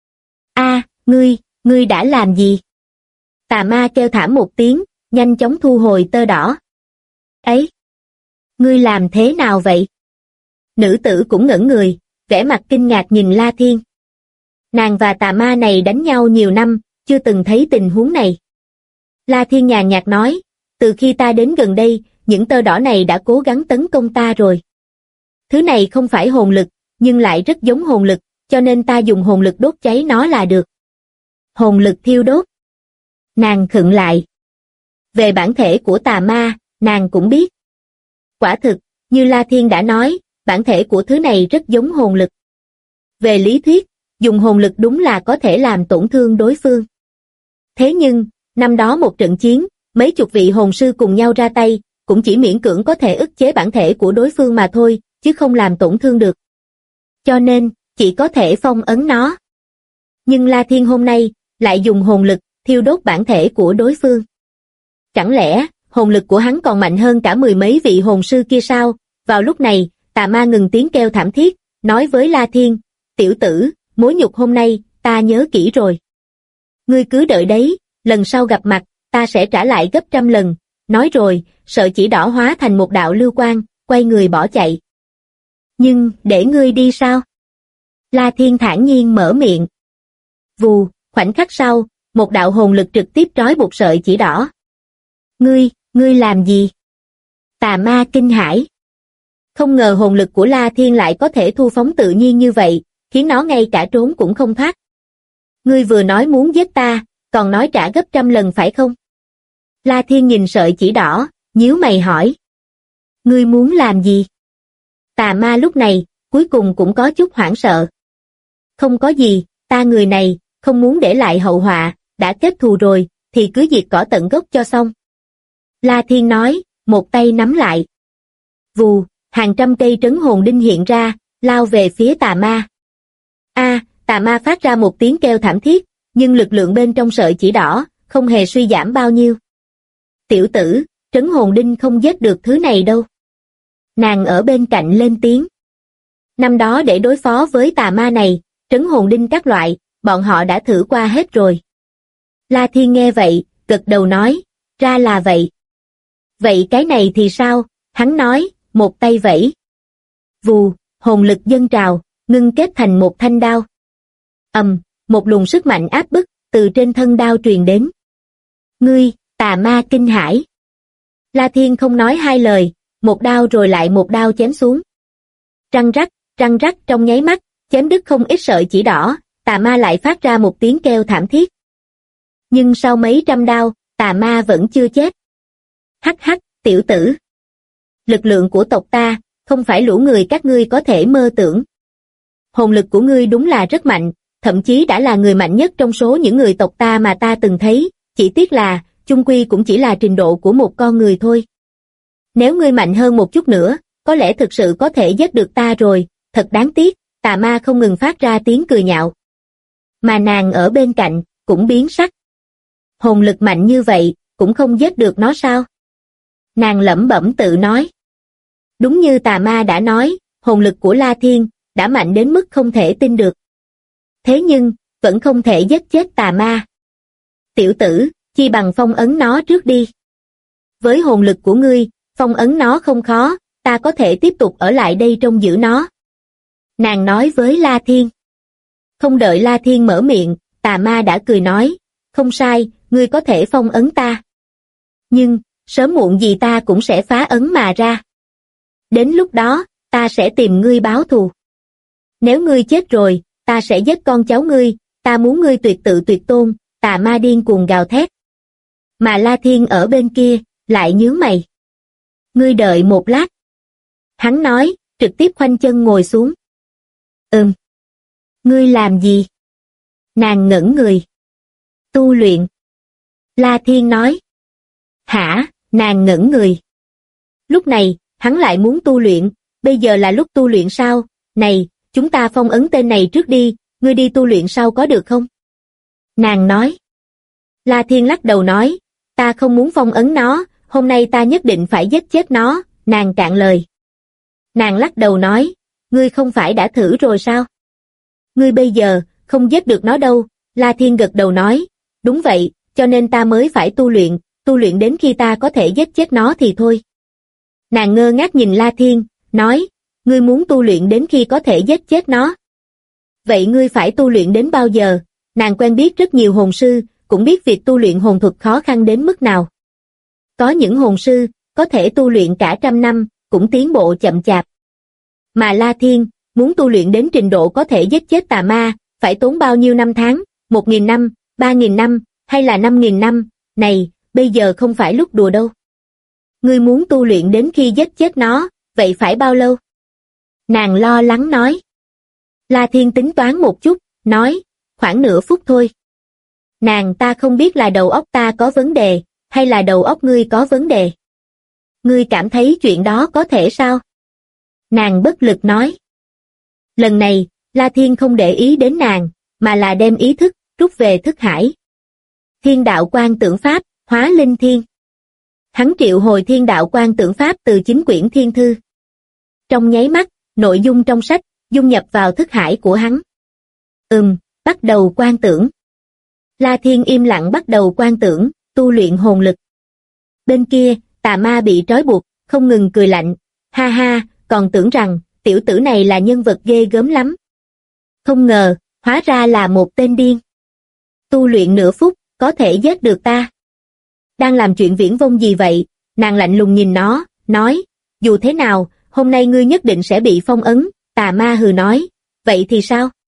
Ngươi đã làm gì? Tà ma kêu thảm một tiếng, nhanh chóng thu hồi tơ đỏ. Ấy! Ngươi làm thế nào vậy? Nữ tử cũng ngẩn người, vẻ mặt kinh ngạc nhìn La Thiên. Nàng và tà ma này đánh nhau nhiều năm, chưa từng thấy tình huống này. La Thiên nhàn nhạt nói, từ khi ta đến gần đây, những tơ đỏ này đã cố gắng tấn công ta rồi. Thứ này không phải hồn lực, nhưng lại rất giống hồn lực, cho nên ta dùng hồn lực đốt cháy nó là được. Hồn lực thiêu đốt. Nàng khựng lại. Về bản thể của tà ma, nàng cũng biết. Quả thực, như La Thiên đã nói, bản thể của thứ này rất giống hồn lực. Về lý thuyết, dùng hồn lực đúng là có thể làm tổn thương đối phương. Thế nhưng, năm đó một trận chiến, mấy chục vị hồn sư cùng nhau ra tay, cũng chỉ miễn cưỡng có thể ức chế bản thể của đối phương mà thôi, chứ không làm tổn thương được. Cho nên, chỉ có thể phong ấn nó. Nhưng La Thiên hôm nay, lại dùng hồn lực, thiêu đốt bản thể của đối phương. Chẳng lẽ, hồn lực của hắn còn mạnh hơn cả mười mấy vị hồn sư kia sao? Vào lúc này, tà ma ngừng tiếng kêu thảm thiết, nói với La Thiên, tiểu tử, mối nhục hôm nay, ta nhớ kỹ rồi. Ngươi cứ đợi đấy, lần sau gặp mặt, ta sẽ trả lại gấp trăm lần. Nói rồi, sợi chỉ đỏ hóa thành một đạo lưu quang, quay người bỏ chạy. Nhưng, để ngươi đi sao? La Thiên thản nhiên mở miệng. Vù, khoảnh khắc sau, một đạo hồn lực trực tiếp trói buộc sợi chỉ đỏ. Ngươi làm gì? Tà ma kinh hãi. Không ngờ hồn lực của La Thiên lại có thể thu phóng tự nhiên như vậy, khiến nó ngay cả trốn cũng không thoát. Ngươi vừa nói muốn giết ta, còn nói trả gấp 100 lần phải không? La Thiên nhìn sợi chỉ đỏ, nhíu mày hỏi. Ngươi muốn làm gì? Tà ma lúc này, cuối cùng cũng có chút hoảng sợ. Không có gì, ta người này, không muốn để lại hậu họa, đã kết thù rồi, thì cứ diệt cỏ tận gốc cho xong. La Thiên nói, một tay nắm lại. Vù, hàng trăm cây trấn hồn đinh hiện ra, lao về phía tà ma. Tà ma phát ra một tiếng kêu thảm thiết, nhưng lực lượng bên trong sợi chỉ đỏ, không hề suy giảm bao nhiêu. Tiểu tử, trấn hồn đinh không giết được thứ này đâu. Nàng ở bên cạnh lên tiếng. Năm đó để đối phó với tà ma này, trấn hồn đinh các loại, bọn họ đã thử qua hết rồi. La Thiên nghe vậy, gật đầu nói, ra là vậy. Vậy cái này thì sao? Hắn nói, một tay vẫy. Vù, hồn lực dâng trào, ngưng kết thành một thanh đao. Một luồng sức mạnh áp bức, từ trên thân đao truyền đến. Ngươi, tà ma kinh hãi. La Thiên không nói hai lời, một đao rồi lại một đao chém xuống. Răng rắc trong nháy mắt, chém đứt không ít sợi chỉ đỏ, tà ma lại phát ra một tiếng kêu thảm thiết. Nhưng sau mấy trăm đao, tà ma vẫn chưa chết. Hắc hắc, tiểu tử. Lực lượng của tộc ta, không phải lũ người các ngươi có thể mơ tưởng. Hồn lực của ngươi đúng là rất mạnh, thậm chí đã là người mạnh nhất trong số những người tộc ta mà ta từng thấy, chỉ tiếc là, chung quy cũng chỉ là trình độ của một con người thôi. Nếu ngươi mạnh hơn một chút nữa, có lẽ thực sự có thể giết được ta rồi, thật đáng tiếc, tà ma không ngừng phát ra tiếng cười nhạo. Mà nàng ở bên cạnh, cũng biến sắc. Hồn lực mạnh như vậy, cũng không giết được nó sao? Nàng lẩm bẩm tự nói. Đúng như tà ma đã nói, hồn lực của La Thiên, đã mạnh đến mức không thể tin được. Thế nhưng, vẫn không thể giết chết tà ma. Tiểu tử, chi bằng phong ấn nó trước đi. Với hồn lực của ngươi, phong ấn nó không khó, ta có thể tiếp tục ở lại đây trông giữ nó. Nàng nói với La Thiên. Không đợi La Thiên mở miệng, tà ma đã cười nói, không sai, ngươi có thể phong ấn ta. Nhưng, sớm muộn gì ta cũng sẽ phá ấn mà ra. Đến lúc đó, ta sẽ tìm ngươi báo thù. Nếu ngươi chết rồi, ta sẽ giết con cháu ngươi, ta muốn ngươi tuyệt tự tuyệt tôn, tà ma điên cuồng gào thét. Mà La Thiên ở bên kia, lại nhướng mày. Ngươi đợi một lát. Hắn nói, trực tiếp khoanh chân ngồi xuống. Ngươi làm gì? Nàng ngẩn người. Tu luyện. La Thiên nói. Hả? Nàng ngẩn người. Lúc này, hắn lại muốn tu luyện, bây giờ là lúc tu luyện sao? Này, chúng ta phong ấn tên này trước đi, ngươi đi tu luyện sau có được không? Nàng nói. La Thiên lắc đầu nói, ta không muốn phong ấn nó, hôm nay ta nhất định phải giết chết nó, nàng cạn lời. Nàng lắc đầu nói, ngươi không phải đã thử rồi sao? Ngươi bây giờ, không giết được nó đâu, La Thiên gật đầu nói, đúng vậy, cho nên ta mới phải tu luyện đến khi ta có thể giết chết nó thì thôi. Nàng ngơ ngác nhìn La Thiên, nói, ngươi muốn tu luyện đến khi có thể giết chết nó. Vậy ngươi phải tu luyện đến bao giờ? Nàng quen biết rất nhiều hồn sư, cũng biết việc tu luyện hồn thuật khó khăn đến mức nào. Có những hồn sư, có thể tu luyện cả 100 năm, cũng tiến bộ chậm chạp. Mà La Thiên, muốn tu luyện đến trình độ có thể giết chết tà ma, phải tốn bao nhiêu năm tháng, 1.000 năm, 3.000 năm, hay là 5.000 năm, này, bây giờ không phải lúc đùa đâu. Ngươi muốn tu luyện đến khi giết chết nó, vậy phải bao lâu? Nàng lo lắng nói. La Thiên tính toán một chút, nói, khoảng nửa phút thôi. Ta không biết là đầu óc ta có vấn đề, hay là đầu óc ngươi có vấn đề. Ngươi cảm thấy chuyện đó có thể sao? Nàng bất lực nói. Lần này, La Thiên không để ý đến nàng, mà là đem ý thức, rút về thức hải. Thiên đạo quan tưởng pháp, hóa linh thiên. Hắn triệu hồi thiên đạo quan tưởng pháp từ 9 quyển thiên thư. Trong nháy mắt, nội dung trong sách, dung nhập vào thức hải của hắn. Bắt đầu quan tưởng. La Thiên im lặng bắt đầu quan tưởng, tu luyện hồn lực. Bên kia, tà ma bị trói buộc, không ngừng cười lạnh. Ha ha, còn tưởng rằng, tiểu tử này là nhân vật ghê gớm lắm. Không ngờ, hóa ra là một tên điên. Tu luyện nửa phút, có thể giết được ta. Đang làm chuyện viển vông gì vậy? Nàng lạnh lùng nhìn nó, nói, dù thế nào, hôm nay ngươi nhất định sẽ bị phong ấn. Tà ma hừ nói, vậy thì sao?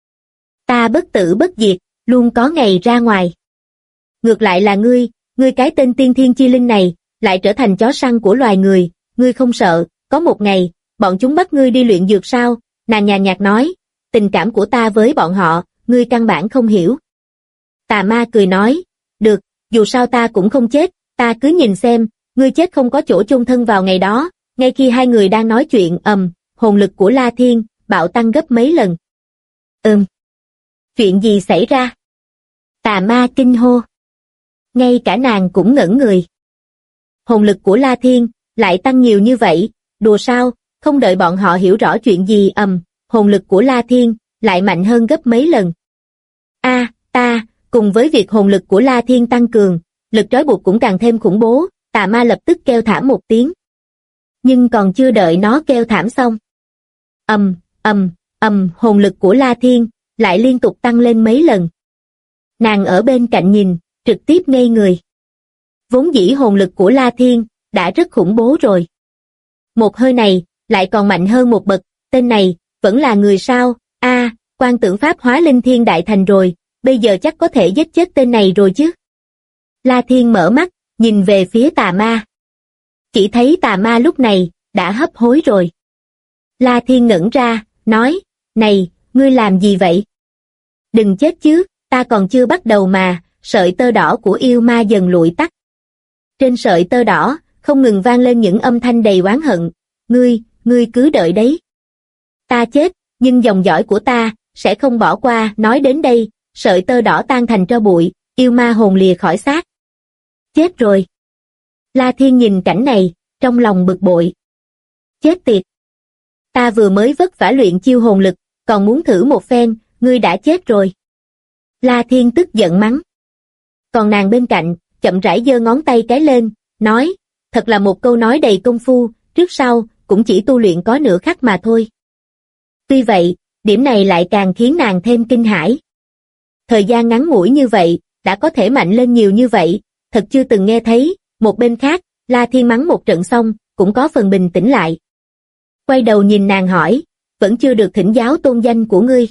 Ta bất tử bất diệt, luôn có ngày ra ngoài. Ngược lại là ngươi cái tên tiên thiên chi linh này, lại trở thành chó săn của loài người, ngươi không sợ, có một ngày, bọn chúng bắt ngươi đi luyện dược sao? Nàng nhàn nhạt nói, tình cảm của ta với bọn họ, ngươi căn bản không hiểu. Tà ma cười nói, được, dù sao ta cũng không chết, ta cứ nhìn xem, ngươi chết không có chỗ chôn thân vào ngày đó. Ngay khi hai người đang nói chuyện, hồn lực của La Thiên bạo tăng gấp mấy lần. Chuyện gì xảy ra? Tà ma kinh hô. Ngay cả nàng cũng ngẩn người. Hồn lực của La Thiên lại tăng nhiều như vậy, đùa sao? Không đợi bọn họ hiểu rõ chuyện gì, hồn lực của La Thiên lại mạnh hơn gấp mấy lần. Cùng với việc hồn lực của La Thiên tăng cường, lực trói buộc cũng càng thêm khủng bố, tà ma lập tức kêu thảm một tiếng. Nhưng còn chưa đợi nó kêu thảm xong. Hồn lực của La Thiên lại liên tục tăng lên mấy lần. Nàng ở bên cạnh nhìn, trực tiếp ngây người. Vốn dĩ hồn lực của La Thiên đã rất khủng bố rồi. Một hơi này lại còn mạnh hơn một bậc, tên này vẫn là người sao? Quan tưởng pháp hóa linh thiên đại thành rồi, bây giờ chắc có thể giết chết tên này rồi chứ. La Thiên mở mắt, nhìn về phía tà ma. Chỉ thấy tà ma lúc này đã hấp hối rồi. La Thiên ngẩn ra, nói, này, ngươi làm gì vậy? Đừng chết chứ, ta còn chưa bắt đầu mà. Sợi tơ đỏ của yêu ma dần lụi tắt. Trên sợi tơ đỏ, không ngừng vang lên những âm thanh đầy oán hận. Ngươi cứ đợi đấy. Ta chết, nhưng dòng dõi của ta sẽ không bỏ qua. Nói đến đây, sợi tơ đỏ tan thành tro bụi, yêu ma hồn lìa khỏi xác. Chết rồi. La Thiên nhìn cảnh này, trong lòng bực bội. Chết tiệt. Ta vừa mới vất vả luyện chiêu hồn lực, còn muốn thử một phen, ngươi đã chết rồi. La Thiên tức giận mắng. Còn nàng bên cạnh, chậm rãi giơ ngón tay cái lên, nói, thật là một câu nói đầy công phu, trước sau, cũng chỉ tu luyện có nửa khắc mà thôi. Tuy vậy, điểm này lại càng khiến nàng thêm kinh hãi. Thời gian ngắn ngủi như vậy, đã có thể mạnh lên nhiều như vậy, thật chưa từng nghe thấy. Một bên khác, La Thiên mắng một trận xong, cũng có phần bình tĩnh lại. Quay đầu nhìn nàng hỏi, vẫn chưa được thỉnh giáo tôn danh của ngươi.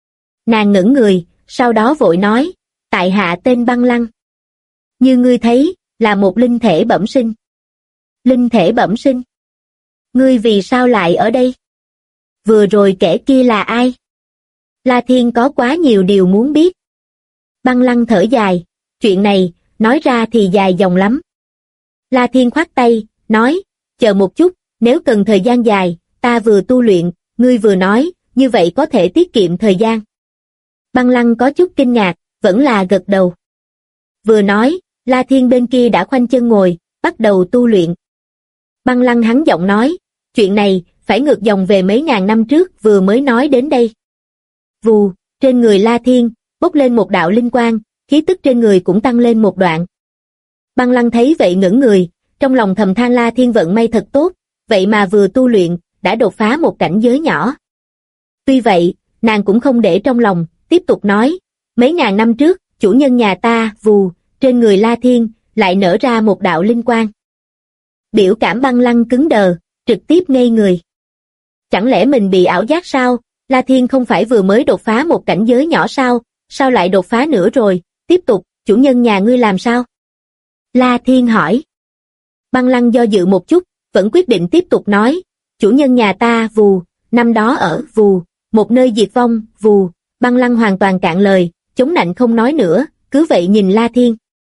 Nàng ngẩn người, sau đó vội nói, tại hạ tên Băng Lăng. Như ngươi thấy, là một linh thể bẩm sinh. Linh thể bẩm sinh? Ngươi vì sao lại ở đây? Vừa rồi kẻ kia là ai? La Thiên có quá nhiều điều muốn biết. Băng Lăng thở dài, chuyện này, nói ra thì dài dòng lắm. La Thiên khoát tay, nói, chờ một chút, nếu cần thời gian dài, ta vừa tu luyện, ngươi vừa nói, như vậy có thể tiết kiệm thời gian. Băng Lăng có chút kinh ngạc, vẫn là gật đầu. Vừa nói, La Thiên bên kia đã khoanh chân ngồi, bắt đầu tu luyện. Băng Lăng hắn giọng nói, chuyện này, phải ngược dòng về mấy ngàn năm trước vừa mới nói đến đây. Vù, trên người La Thiên, bốc lên một đạo linh quang, khí tức trên người cũng tăng lên một đoạn. Băng Lăng thấy vậy ngẩng người, trong lòng thầm than La Thiên vận may thật tốt, vậy mà vừa tu luyện, đã đột phá một cảnh giới nhỏ. Tuy vậy, nàng cũng không để trong lòng, tiếp tục nói, mấy ngàn năm trước, chủ nhân nhà ta, vù, trên người La Thiên, lại nở ra một đạo linh quang. Biểu cảm Băng Lăng cứng đờ, trực tiếp ngây người. Chẳng lẽ mình bị ảo giác sao? La Thiên không phải vừa mới đột phá một cảnh giới nhỏ sao? Sao lại đột phá nữa rồi? Tiếp tục, chủ nhân nhà ngươi làm sao? La Thiên hỏi. Băng Lăng do dự một chút, vẫn quyết định tiếp tục nói, chủ nhân nhà ta, vù, năm đó ở, vù, một nơi diệt vong, vù. Băng Lăng hoàn toàn cạn lời, chống nạnh không nói nữa, cứ vậy nhìn La Thiên.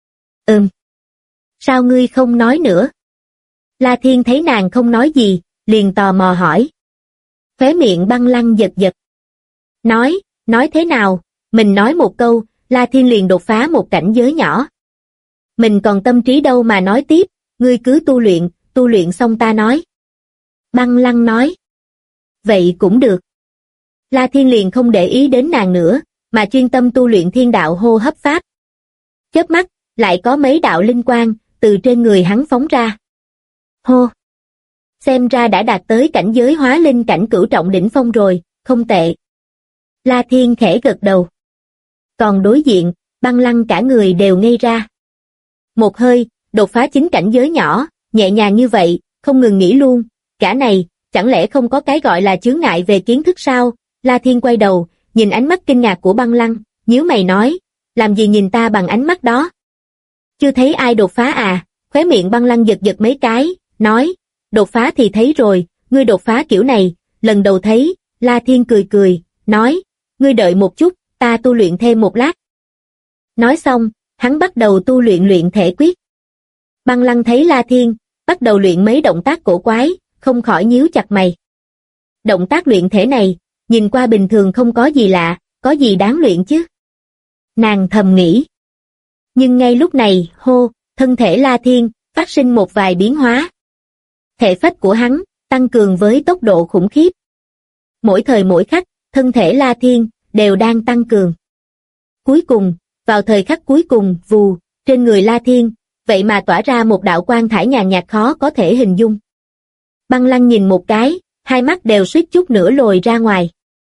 Sao ngươi không nói nữa? La Thiên thấy nàng không nói gì, liền tò mò hỏi. Khóe miệng Băng Lăng giật giật. Nói thế nào? Mình nói một câu, La Thiên liền đột phá một cảnh giới nhỏ. Mình còn tâm trí đâu mà nói tiếp, ngươi cứ tu luyện xong ta nói. Băng Lăng nói. Vậy cũng được. La Thiên liền không để ý đến nàng nữa, mà chuyên tâm tu luyện thiên đạo hô hấp pháp. Chớp mắt, lại có mấy đạo linh quang, từ trên người hắn phóng ra. Hô! Xem ra đã đạt tới cảnh giới hóa linh cảnh cửu trọng đỉnh phong rồi, không tệ. La Thiên khẽ gật đầu. Còn đối diện, Băng Lăng cả người đều ngây ra. Một hơi, đột phá 9 cảnh giới nhỏ, nhẹ nhàng như vậy, không ngừng nghĩ luôn, cả này, chẳng lẽ không có cái gọi là chướng ngại về kiến thức sao? La Thiên quay đầu, nhìn ánh mắt kinh ngạc của Băng Lăng, nhíu mày nói, làm gì nhìn ta bằng ánh mắt đó? Chưa thấy ai đột phá à? Khóe miệng Băng Lăng giật giật mấy cái, nói, đột phá thì thấy rồi, ngươi đột phá kiểu này, lần đầu thấy. La Thiên cười cười, nói, ngươi đợi một chút, ta tu luyện thêm một lát. Nói xong, hắn bắt đầu tu luyện thể quyết. Băng Lăng thấy La Thiên bắt đầu luyện mấy động tác cổ quái, không khỏi nhíu chặt mày. Động tác luyện thể này, nhìn qua bình thường không có gì lạ, có gì đáng luyện chứ? Nàng thầm nghĩ. Nhưng ngay lúc này, thân thể La Thiên phát sinh một vài biến hóa. Thể phách của hắn tăng cường với tốc độ khủng khiếp. Mỗi thời mỗi khắc, thân thể La Thiên đều đang tăng cường. Cuối cùng, vào thời khắc cuối cùng, vù, trên người La Thiên, vậy mà tỏa ra một đạo quang thải nhàn nhạt khó có thể hình dung. Băng Lăng nhìn một cái, hai mắt đều suýt chút nữa lồi ra ngoài.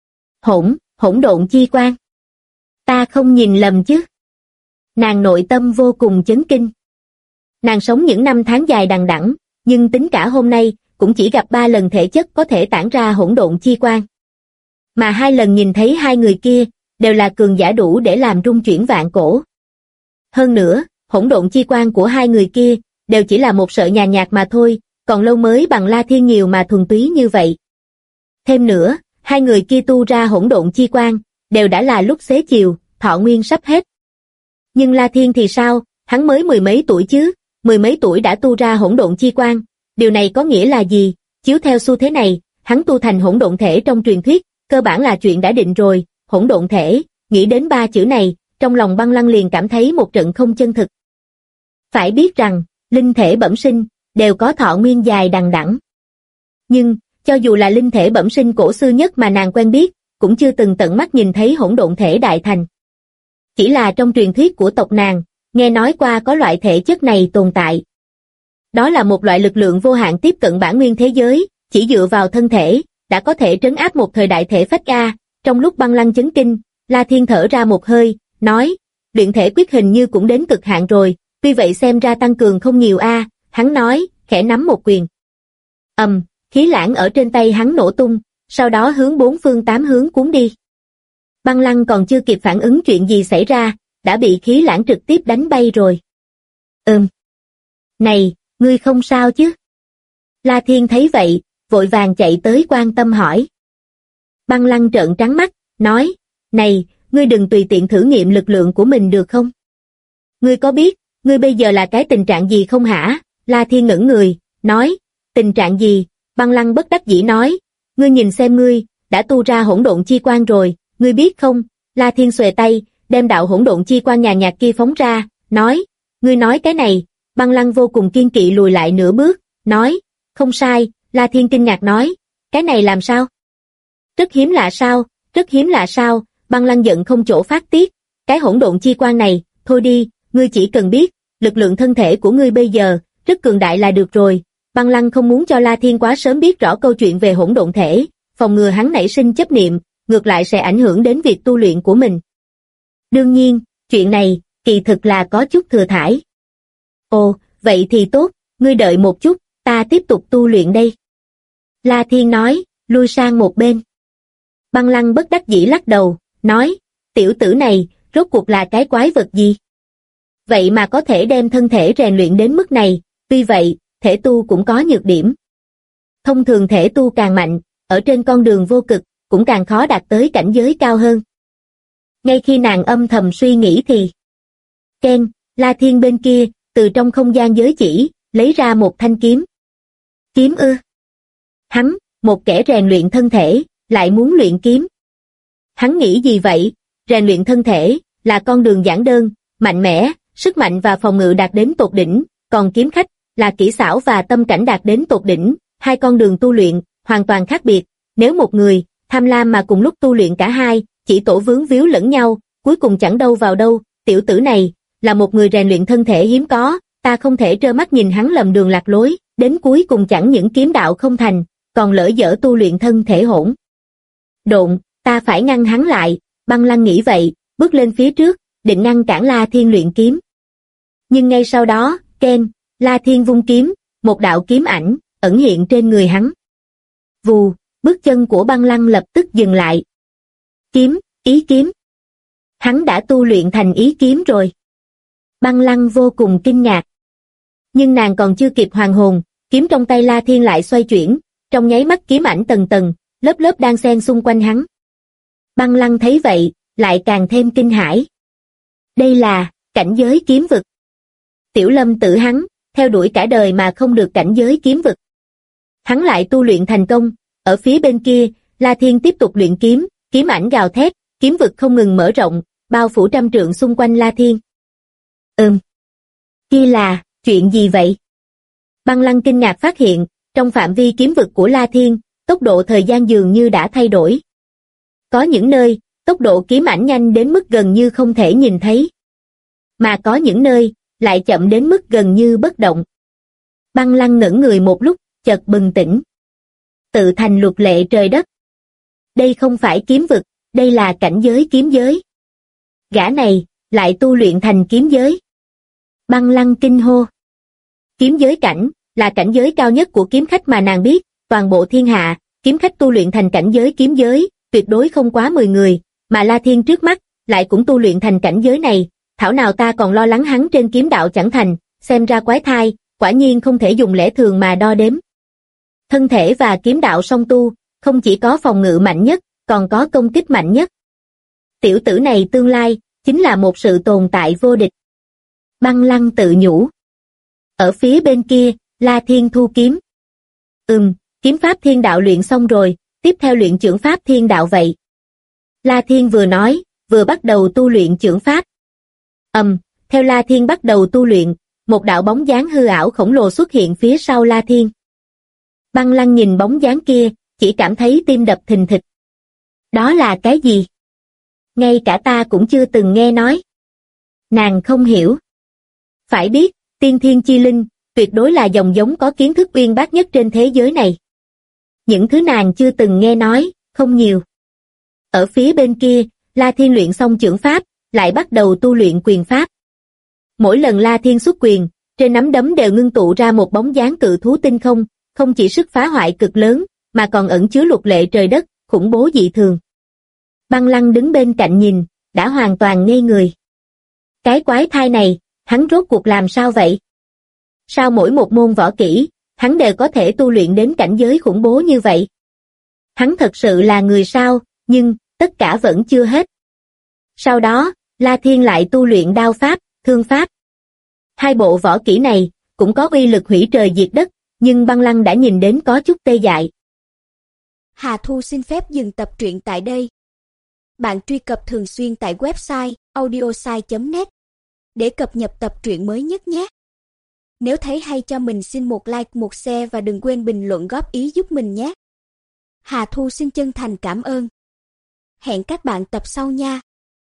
Hỗn độn chi quang. Ta không nhìn lầm chứ? Nàng nội tâm vô cùng chấn kinh. Nàng sống những năm tháng dài đằng đẵng, nhưng tính cả hôm nay, cũng chỉ gặp 3 lần thể chất có thể tản ra hỗn độn chi quang. Mà 2 lần nhìn thấy hai người kia, đều là cường giả đủ để làm rung chuyển vạn cổ. Hơn nữa, hỗn độn chi quang của hai người kia, đều chỉ là một sợi nhàn nhạt mà thôi, còn lâu mới bằng La Thiên nhiều mà thuần túy như vậy. Thêm nữa, hai người kia tu ra hỗn độn chi quang, đều đã là lúc xế chiều, thọ nguyên sắp hết. Nhưng La Thiên thì sao, hắn mới 10 mấy tuổi chứ, 10 mấy tuổi đã tu ra hỗn độn chi quang, điều này có nghĩa là gì? Chiếu theo xu thế này, hắn tu thành hỗn độn thể trong truyền thuyết, cơ bản là chuyện đã định rồi. Hỗn độn thể, nghĩ đến 3 chữ này, trong lòng Băng Lăng liền cảm thấy một trận không chân thực. Phải biết rằng, linh thể bẩm sinh, đều có thọ nguyên dài đằng đẵng. Nhưng, cho dù là linh thể bẩm sinh cổ xưa nhất mà nàng quen biết, cũng chưa từng tận mắt nhìn thấy hỗn độn thể đại thành. Chỉ là trong truyền thuyết của tộc nàng, nghe nói qua có loại thể chất này tồn tại. Đó là một loại lực lượng vô hạn tiếp cận bản nguyên thế giới, chỉ dựa vào thân thể, đã có thể trấn áp một thời đại thể phách A. Trong lúc Băng Lăng chấn kinh, La Thiên thở ra một hơi, nói, luyện thể quyết hình như cũng đến cực hạn rồi, tuy vậy xem ra tăng cường không nhiều A. Hắn nói, khẽ nắm một quyền. Khí lãng ở trên tay hắn nổ tung, sau đó hướng 4 phương 8 hướng cuốn đi. Băng Lăng còn chưa kịp phản ứng chuyện gì xảy ra, đã bị khí lãng trực tiếp đánh bay rồi. Này, ngươi không sao chứ? La Thiên thấy vậy, vội vàng chạy tới quan tâm hỏi. Băng Lăng trợn trắng mắt, nói, này, ngươi đừng tùy tiện thử nghiệm lực lượng của mình được không? Ngươi có biết, ngươi bây giờ là cái tình trạng gì không hả? La Thiên ngẩn người, nói, tình trạng gì? Băng Lăng bất đắc dĩ nói, ngươi nhìn xem ngươi, đã tu ra hỗn độn chi quang rồi, ngươi biết không? La Thiên xuề tay, đem đạo hỗn độn chi quang nhàn nhạt kia phóng ra, nói, ngươi nói cái này. Băng Lăng vô cùng kiên kỵ lùi lại nửa bước, nói, không sai. La Thiên kinh ngạc nói, cái này làm sao? Rất hiếm lạ sao? Rất hiếm lạ sao? Băng Lăng giận không chỗ phát tiết, cái hỗn độn chi quang này, thôi đi, ngươi chỉ cần biết, lực lượng thân thể của ngươi bây giờ, rất cường đại là được rồi. Băng Lăng không muốn cho La Thiên quá sớm biết rõ câu chuyện về hỗn độn thể, phòng ngừa hắn nảy sinh chấp niệm, ngược lại sẽ ảnh hưởng đến việc tu luyện của mình. Đương nhiên, chuyện này, kỳ thực là có chút thừa thãi. Ồ, vậy thì tốt, ngươi đợi một chút, ta tiếp tục tu luyện đây. La Thiên nói, lui sang một bên. Băng Lăng bất đắc dĩ lắc đầu, nói, tiểu tử này, rốt cuộc là cái quái vật gì? Vậy mà có thể đem thân thể rèn luyện đến mức này, tuy vậy, thể tu cũng có nhược điểm. Thông thường thể tu càng mạnh, ở trên con đường vô cực, cũng càng khó đạt tới cảnh giới cao hơn. Ngay khi nàng âm thầm suy nghĩ thì Ken, La Thiên bên kia, từ trong không gian giới chỉ, lấy ra một thanh kiếm. Kiếm ư? Hắn, một kẻ rèn luyện thân thể, lại muốn luyện kiếm. Hắn nghĩ gì vậy? Rèn luyện thân thể, là con đường giản đơn, mạnh mẽ, sức mạnh và phòng ngự đạt đến tột đỉnh, còn kiếm khách, là kỹ xảo và tâm cảnh đạt đến tột đỉnh, hai con đường tu luyện, hoàn toàn khác biệt. Nếu một người, tham lam mà cùng lúc tu luyện cả hai, chỉ tổ vướng víu lẫn nhau, cuối cùng chẳng đâu vào đâu. Tiểu tử này, là một người rèn luyện thân thể hiếm có, ta không thể trơ mắt nhìn hắn lầm đường lạc lối, đến cuối cùng chẳng những kiếm đạo không thành, còn lỡ dở tu luyện thân thể hỗn độn, ta phải ngăn hắn lại. Băng Lăng nghĩ vậy, bước lên phía trước, định ngăn cản La Thiên luyện kiếm. Nhưng ngay sau đó, Ken, La Thiên vung kiếm, một đạo kiếm ảnh, ẩn hiện trên người hắn. Vù, bước chân của Băng Lăng lập tức dừng lại. Kiếm, Ý kiếm. Hắn đã tu luyện thành ý kiếm rồi. Băng Lăng vô cùng kinh ngạc. Nhưng nàng còn chưa kịp hoàn hồn, kiếm trong tay La Thiên lại xoay chuyển, trong nháy mắt kiếm ảnh tầng tầng, lớp lớp đan xen xung quanh hắn. Băng Lăng thấy vậy, lại càng thêm kinh hãi. Đây là cảnh giới kiếm vực. Tiểu Lâm Tử hắn, theo đuổi cả đời mà không được cảnh giới kiếm vực. Hắn lại tu luyện thành công, ở phía bên kia, La Thiên tiếp tục luyện kiếm, kiếm ảnh gào thét, kiếm vực không ngừng mở rộng, bao phủ trăm trượng xung quanh La Thiên. Kia là, chuyện gì vậy? Băng Lăng kinh ngạc phát hiện, trong phạm vi kiếm vực của La Thiên, tốc độ thời gian dường như đã thay đổi. Có những nơi, tốc độ kiếm ảnh nhanh đến mức gần như không thể nhìn thấy. Mà có những nơi, lại chậm đến mức gần như bất động. Băng Lăng ngẩn người một lúc, chợt bừng tỉnh. Tự thành luật lệ trời đất. Đây không phải kiếm vực, đây là cảnh giới kiếm giới. Gã này, lại tu luyện thành kiếm giới. Băng Lăng kinh hô. Kiếm giới cảnh, là cảnh giới cao nhất của kiếm khách mà nàng biết, toàn bộ thiên hạ, kiếm khách tu luyện thành cảnh giới kiếm giới, tuyệt đối không quá 10 người, mà La Thiên trước mắt, lại cũng tu luyện thành cảnh giới này, thảo nào ta còn lo lắng hắn trên kiếm đạo chẳng thành, xem ra quái thai, quả nhiên không thể dùng lẽ thường mà đo đếm. Thân thể và kiếm đạo song tu, không chỉ có phòng ngự mạnh nhất, còn có công kích mạnh nhất. Tiểu tử này tương lai, chính là một sự tồn tại vô địch. Băng Lăng tự nhủ. Ở phía bên kia, La Thiên thu kiếm. Kiếm pháp thiên đạo luyện xong rồi, tiếp theo luyện chưởng pháp thiên đạo vậy. La Thiên vừa nói, vừa bắt đầu tu luyện chưởng pháp. Theo La Thiên bắt đầu tu luyện, một đạo bóng dáng hư ảo khổng lồ xuất hiện phía sau La Thiên. Băng Lăng nhìn bóng dáng kia, chỉ cảm thấy tim đập thình thịch. Đó là cái gì? Ngay cả ta cũng chưa từng nghe nói. Nàng không hiểu. Phải biết, tiên thiên chi linh, tuyệt đối là dòng giống có kiến thức uyên bác nhất trên thế giới này. Những thứ nàng chưa từng nghe nói, không nhiều. Ở phía bên kia, La Thiên luyện xong chưởng pháp, lại bắt đầu tu luyện quyền pháp. Mỗi lần La Thiên xuất quyền, trên nắm đấm đều ngưng tụ ra một bóng dáng cự thú tinh không, không chỉ sức phá hoại cực lớn, mà còn ẩn chứa luật lệ trời đất, khủng bố dị thường. Băng Lăng đứng bên cạnh nhìn, đã hoàn toàn ngây người. Cái quái thai này, hắn rốt cuộc làm sao vậy? Sao mỗi một môn võ kỹ, hắn đều có thể tu luyện đến cảnh giới khủng bố như vậy? Hắn thật sự là người sao, nhưng, tất cả vẫn chưa hết. Sau đó, La Thiên lại tu luyện đao pháp, thương pháp. Hai bộ võ kỹ này, cũng có uy lực hủy trời diệt đất, nhưng Băng Lăng đã nhìn đến có chút tê dại. Hà Thu xin phép dừng tập truyện tại đây. Bạn truy cập thường xuyên tại website audiosai.net để cập nhật tập truyện mới nhất nhé. Nếu thấy hay cho mình xin một like, một share và đừng quên bình luận góp ý giúp mình nhé. Hà Thu xin chân thành cảm ơn. Hẹn các bạn tập sau nha.